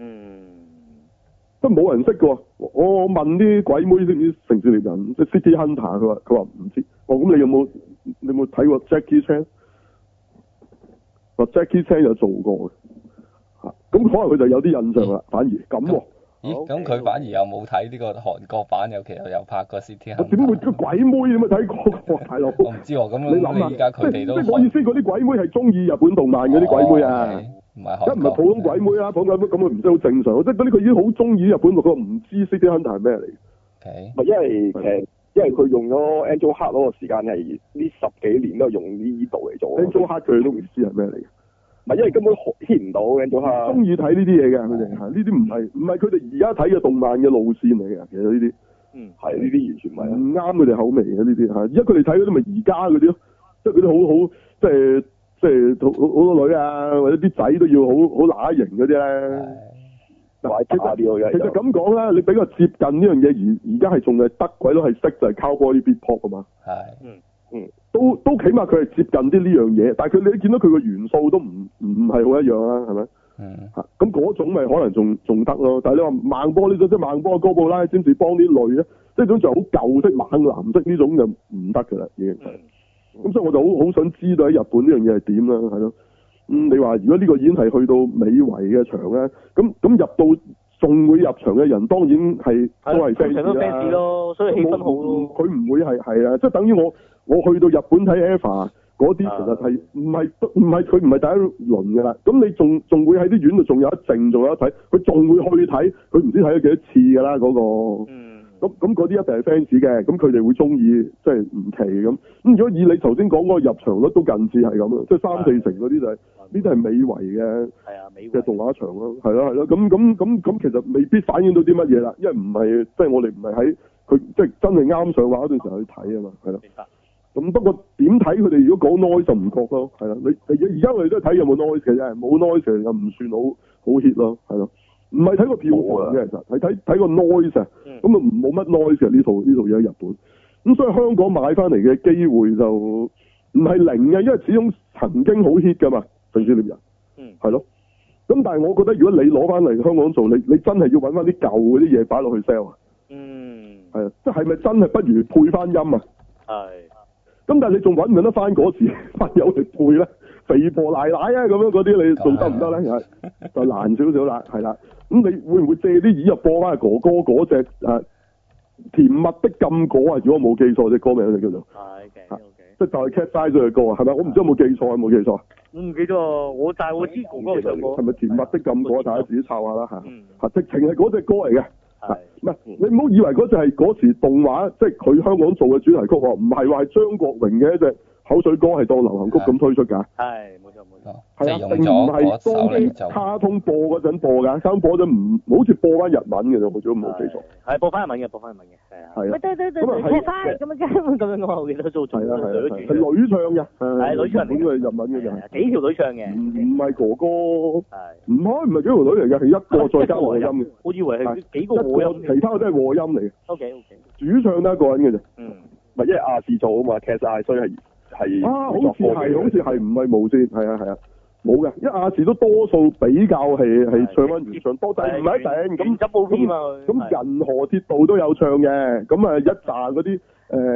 即係冇人識嘅喎。我問啲鬼妹知唔知城市獵人，即係 City Hunter，佢話唔知。咁你有冇睇過 Jackie Chan？ 話 Jackie Chan 有做過嘅，咁可能佢就有啲印象啦。反而咁喎。 咦？咁佢反而又冇睇呢個韓國版，其實有拍過 City Hunter。 點會個鬼妹點解睇嗰個大佬？ 我唔知喎，咁你諗下， 依家佢哋都即係我意思，嗰啲鬼妹係中意日本動漫嗰啲鬼妹啊， 唔係唔係普通鬼妹啦，普通鬼妹咁佢唔知好正常，即係嗰啲佢已經好中意日本，佢唔知 City Hunter 係咩嚟。 咪因為佢用咗 Angel Heart 嗰個時間係呢10幾年都係用呢度嚟做。 Angel Heart 佢哋都唔知係咩嚟嘅。 唔係因為根本 hit 唔到 Angel Heart。中意睇呢啲嘢嘅佢哋，呢啲唔係佢哋而家睇嘅動漫嘅路線嚟嘅，其實呢啲。 係呢啲完全唔啱佢哋口味嘅呢啲嚇。而家佢哋睇嗰啲咪而家嗰啲咯，即係嗰啲好即係好多女啊，或者啲仔都要好乸型嗰啲咧。其實咁講啦，你比較接近呢樣嘢，而家係仲係得鬼都係識就係 Cowboy Bebop 啊嘛。係。都起碼佢係接近啲呢樣嘢，但係你見到佢個元素都唔係好一樣啦，係咪？咁嗰種咪可能仲得咯，但係你話孟波呢種即係孟波哥布拉先至幫啲女咧，即係種就好舊式猛男式呢種就唔得㗎啦，已經。咁所以我就好想知道喺日本呢樣嘢係點啦，係咯。你話如果呢個已經係去到美圍嘅場咧，咁入到仲會入場嘅人當然係都係 fans 咯，所以氣氛好咯。 佢唔會係啊，即係等於我去到日本睇 EVA 嗰啲，其實係唔係佢唔係第一輪㗎啦。咁你仲會喺啲院度仲有一剩，仲有得睇，佢仲會去睇，佢唔知睇咗幾多次㗎啦嗰個。咁嗰啲一定係 fans 嘅，咁佢哋會中意，即係唔奇咁。咁如果以你頭先講嗰個入場率都近似係咁咯，即係3-4成嗰啲就係呢啲係美圍嘅，嘅動畫場咯，係咯，咁其實未必反映到啲乜嘢啦，因為唔係即係我哋唔係喺佢即係真係啱上畫嗰段時候去睇啊嘛，係咯。咁不過點睇佢哋如果講 noise 就唔覺咯，係啦，你而家我哋都係睇有冇 noise 嘅啫，冇 noise 又唔算好 hit 咯，係咯。唔係睇個票房嘅，其實係睇個 noise 啊，咁啊冇乜 noise 嘅呢套嘢喺日本，咁所以香港買翻嚟嘅機會就唔係零嘅，因為始終曾經好 hit 噶嘛，城市獵人，係咯，咁但係我覺得如果你攞翻嚟香港做，你真係要揾翻啲舊嗰啲嘢擺落去 sell 啊，係啊，即係咪真係不如配翻音啊？係，咁但係你仲揾唔揾得翻嗰時班友嚟配咧？肥婆奶奶啊，咁樣嗰啲你仲得唔得咧？就難少少啦，係啦。咁你會唔會借啲耳入播翻哥哥嗰隻甜蜜的禁果啊？如果我冇記錯，隻歌名就叫做即係就係 Catfight 嘅歌啊，係咪？我唔知有冇記錯，有冇記錯？ 我唔記得，但係我知哥哥唱過。 係咪甜蜜的禁果？大家自己抄下啦嚇。直情係嗰隻歌嚟嘅。唔係你唔好以為嗰隻係嗰時動畫，即係佢香港做嘅主題曲喎，唔係話係張國榮嘅一隻口水歌，係當流行曲咁推出㗎。係冇錯。係啊，並唔係當啲卡通播嗰陣播㗎，卡通播嗰陣唔好似播翻日文嘅啫，我如果冇記錯。係播翻日文嘅，係啊。係啊。對，咁啊係。咁樣我記得做係啦，係女唱嘅。係女唱。本嘅日文嘅就係。幾條女唱嘅。唔係哥哥。係。唔係幾條女嚟嘅，係一個再加和音嘅。我以為係幾個和音，其他都係和音嚟嘅。OK。主唱得一個人嘅啫。唔係因為亞視做啊嘛，其實所以係。好似係，唔係無線，係啊，冇嘅，因為亞視都多數比較係唱翻原唱多，但係唔係一定咁執 OK 嘛。咁銀河鐵道都有唱嘅，咁一紮嗰啲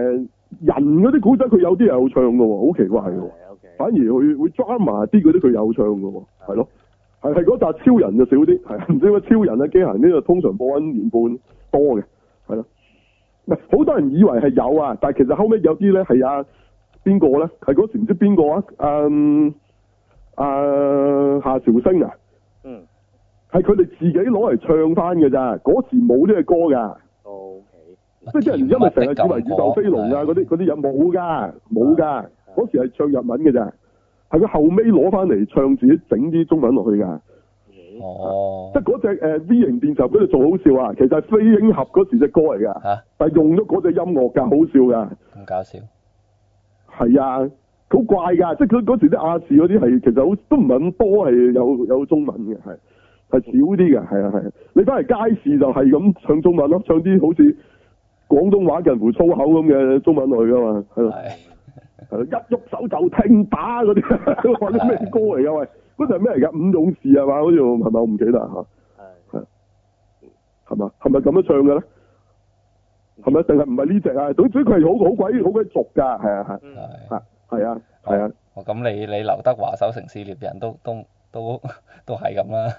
人嗰啲古仔佢有啲係有唱㗎喎，好奇怪嘅喎。反而會 drama 啲嗰啲佢有唱㗎喎，係咯。係嗰集超人就少啲，係唔知點解超人啊機械人呢個通常播緊年半多嘅，係咯。好多人以為係有啊，但係其實後尾有啲咧係邊個咧？係嗰時唔知邊個夏韶聲啊。嗯。係佢哋自己攞嚟唱翻嘅咋，嗰時冇呢個歌㗎。 O K。即係啲人因為成日以為宇宙飛龍啊嗰啲有冇㗎，冇㗎。嗰時係唱日文嘅咋。係佢後尾攞翻嚟唱，自己整啲中文落去㗎。 哦。 即係嗰隻V 型電視盒嗰度做好笑啊！其實係飛鷹俠嗰時隻歌嚟㗎。嚇！但係用咗嗰隻音樂㗎，好笑㗎。 咁搞笑。係啊，好怪㗎！即係佢嗰時啲亞視嗰啲係其實好都唔係咁多係有中文嘅，係少啲嘅，係啊。你翻嚟街市就係咁唱中文咯，唱啲好似廣東話近乎粗口咁嘅中文落去㗎嘛，係咯。一喐手就聽打嗰啲，或者咩歌嚟㗎？喂，嗰隻係咩嚟㗎？五勇士係嘛？好似係咪？我唔記得嚇。係嘛？係咪咁樣唱嘅咧？係咪？定係唔係呢隻啊？總之佢係好鬼俗㗎，係啊。 哦，咁你劉德華首城市獵人都係咁啦。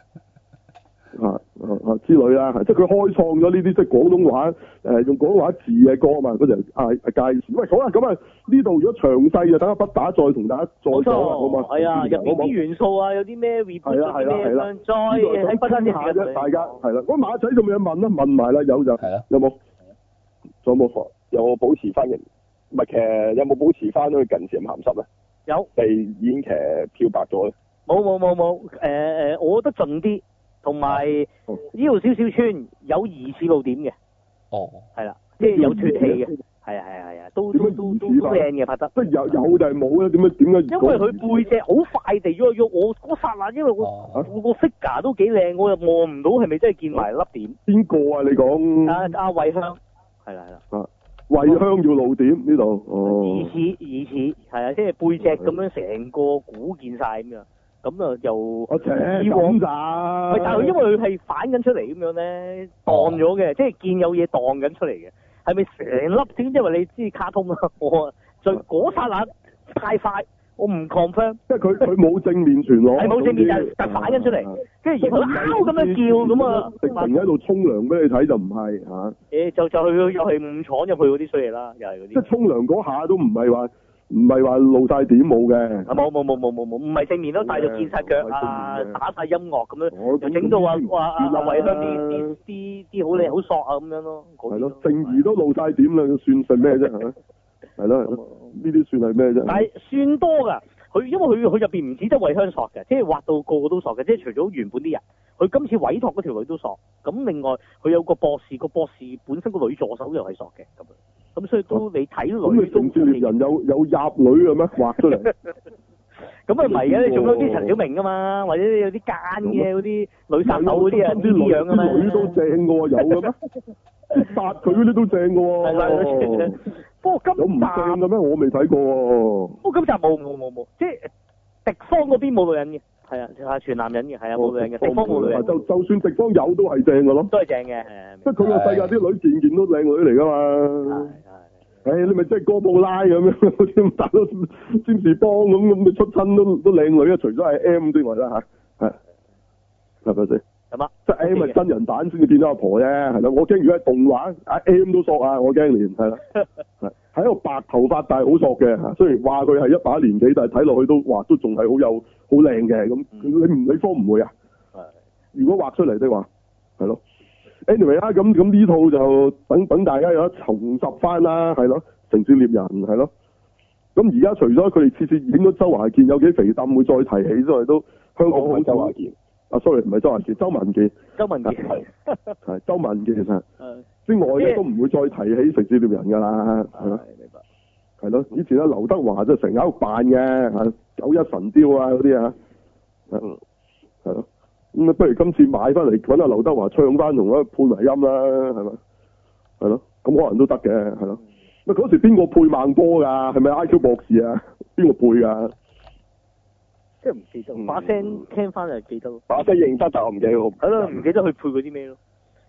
之類啦，即係佢開創咗呢啲即係廣東話用廣東話字嘅歌嘛，嗰陣介紹。喂，好啦，咁呢度如果詳細就等阿不打再同大家再講啦，好嘛？ 係啊，入邊啲元素啊，有啲咩 reboot 嗰啲咩咁，再喺不單止下啫，大家係啦。嗰馬仔仲有嘢問啦，問埋啦，有就係啦，有冇？仲有冇？ 有冇保持翻嘅？唔係，其實有冇保持翻佢近時咁鹹濕咧？ 有。 已經其實漂白咗咧。 冇，我覺得盡啲。同埋呢度少少穿有疑似露點嘅，係啦，即係有脫戲嘅，係啊，都靚嘅拍得。 即係有就係冇咧？點解？ 因為佢背脊好快地喐一喐，我嗰剎那，因為我個 figure 都幾靚，我又望唔到係咪真係見埋粒點？ 邊個啊？你講？ 阿惠香，係啦。 惠香要露點呢度？ 疑似係啊，即係背脊咁樣成個鼓見晒咁樣。咁啊，又以往咋？ 但係因為佢係反緊出嚟咁樣咧，蕩咗嘅，即係見有嘢蕩緊出嚟嘅，係咪成粒點？因為你知卡通啦，我就嗰剎那太快，我唔 confirm。即係佢冇正面傳落。 係冇正面，但係反緊出嚟，跟住然後咁樣叫咁啊！ 直情喺度沖涼俾你睇就唔係嚇。 就去又係誤闖入去嗰啲衰嘢啦，又係嗰啲。 即係沖涼嗰下都唔係話露晒點冇嘅， 冇，唔係正面咯，但係就見晒腳啊，打晒音樂咁樣，就整到話阿惠香啲好靚好索啊咁樣咯。 係咯，正義都露晒點啦，算咩啫？係咯，呢啲算係咩啫？ 但係算多㗎，因為佢入邊唔止得惠香索嘅，即係畫到個個都索嘅，即係除咗原本啲人，佢今次委託嗰條女都索，咁另外佢有個博士，個博士本身個女助手又係索嘅咁樣。咁所以都你睇女咁你城市獵人有入女嘅咩？畫出嚟？ 咁啊唔係嘅，你仲有啲陳小明噶嘛，或者有啲奸嘅嗰啲女殺手嗰啲啊，啲樣嘅咩？ 女都正嘅喎，有嘅咩？殺佢嗰啲都正嘅喎。 係不過今集有唔正嘅咩？我未睇過喎。 不過今集冇，即係敵方嗰邊冇女人嘅。係啊，全男人嘅，係啊，冇女人嘅，敵方冇女人。 就算敵方有都係正嘅咯。 都係正嘅， 即係佢個世界啲女件件都靚女嚟噶嘛。係。你咪即係哥布拉咁樣，好似大佬占士邦咁，你出親都靚女啊！除咗係 M 之外啦嚇，係咪先？ 咁啊， 即係 M 係真人版先至變咗阿婆啫，係啦。我驚如果係動畫，阿 M 都索啊，我驚連係啦。係一個白頭髮但係好索嘅嚇，雖然話佢係一把年紀，但係睇落去都仲係好靚嘅咁。你方唔會啊？如果畫出嚟的話，係咯。anyway 啦，咁呢套就等大家有得重拾翻啦，係咯，城市獵人係咯。咁而家除咗佢哋次次影咗周華健有幾肥氹會再提起之外，都香港好周華健。sorry 唔係周華健，周文健。 周文健係周文健其實。之外咧都唔會再提起城市獵人㗎啦，係咯。 明白。 係咯，以前劉德華就成日喺度扮嘅嚇，九一神雕啊嗰啲啊，係咯。咁不如今次買翻嚟揾阿劉德華唱翻同嗰配埋音啦，係咪？係咯，咁可能都得嘅，係咯。乜嗰時邊個配孟波㗎？係咪 IQ 博士啊？邊個配㗎？ 即係唔記得，把聲聽翻就記得咯。 把聲認得，但我唔記得。 係咯，唔記得佢配嗰啲咩咯。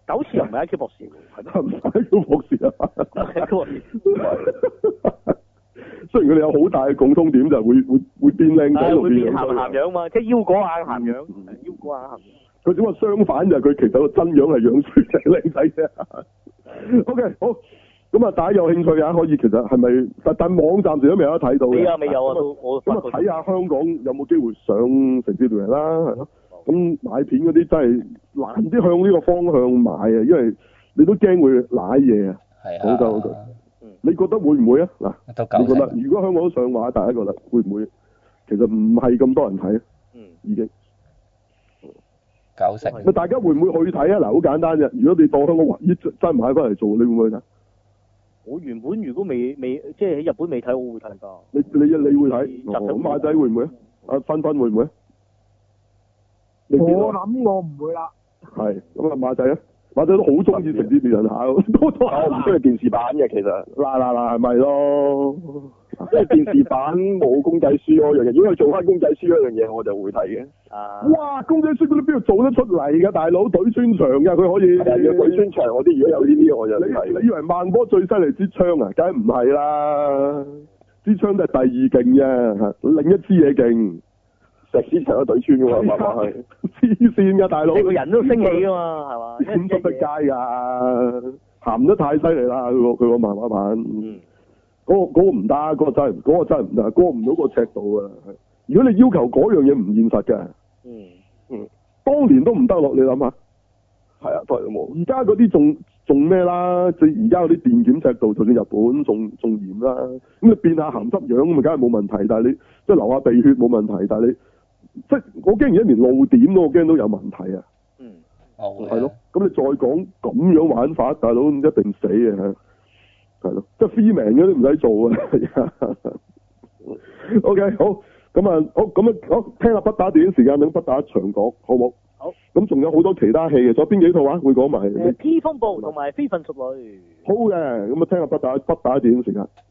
但好似又唔係 IQ 博士喎，係唔係 IQ 博士啊？ 係 IQ 博士。 雖然佢哋有好大嘅共通點，就係會變靚仔會變鹹樣嘛，即係腰果眼鹹樣，腰果眼鹹樣。 佢只不過相反就係佢其實個真樣係樣衰定靚仔啫。OK， 好。咁啊，大家有興趣啊，可以其實係咪？但網暫時都未有得睇到嘅。 未有啊，我咁啊，睇下香港有冇機會上城市聯繫啦，係咯。咁買片嗰啲真係難啲向呢個方向買啊，因為你都驚會瀨嘢啊。 係啊。 好就你覺得會唔會啊？嗱，你覺得如果香港都上畫，大家覺得會唔會？其實唔係咁多人睇啊。已經。 90%。 大家會唔會去睇啊？嗱，好簡單啫。如果你當香港真買翻嚟做，你會唔會睇？ 我原本如果未即係喺日本未睇，我會睇㗎。 你會睇？咁馬仔會唔會啊？阿芬芬會唔會啊？ 我諗我唔會啦。 係咁啊，馬仔啊，馬仔都好中意城市獵人下，我唔中意電視版嘅其實。嗱係咪咯？因為電視版冇公仔書嗰樣嘢，如果佢做翻公仔書嗰樣嘢，我就會睇嘅。哇！公仔書嗰啲邊度做得出嚟㗎？大佬隊穿牆㗎，佢可以。係啊，隊穿牆嗰啲，如果有呢啲我就睇。你以為孟波最犀利支槍啊？梗係唔係啦！支槍都係第二勁啫，另一支嘢勁。石屎牆都隊穿㗎喎，慢慢係。黐線㗎，大佬！ 你個人都升起㗎嘛，係嘛？ 點出得街㗎？鹹得太犀利啦！佢個漫畫版。嗰個唔得，嗰個真係唔得，過唔到個尺度啊！如果你要求嗰樣嘢唔現實嘅，當年都唔得落，你諗下。係啊，當年都冇。而家嗰啲仲咩啦？即係而家嗰啲電檢尺度，就算日本仲嚴啦。咁你變下鹹濕樣咁咪梗係冇問題，但係你即係流下鼻血冇問題，但係你即係我驚而家連露點我驚都有問題啊！係咯，咁你再講咁樣玩法，大佬一定死啊！係咯，即係 free man 嗰啲唔使做啊。OK， 好，咁啊，好，聽下不打電影時間，等不打長講，好冇？好。咁仲有好多其他戲嘅，仲有邊幾套啊？會講埋。P 風暴同埋非分熟女。 好嘅，咁啊，聽下不打電影時間。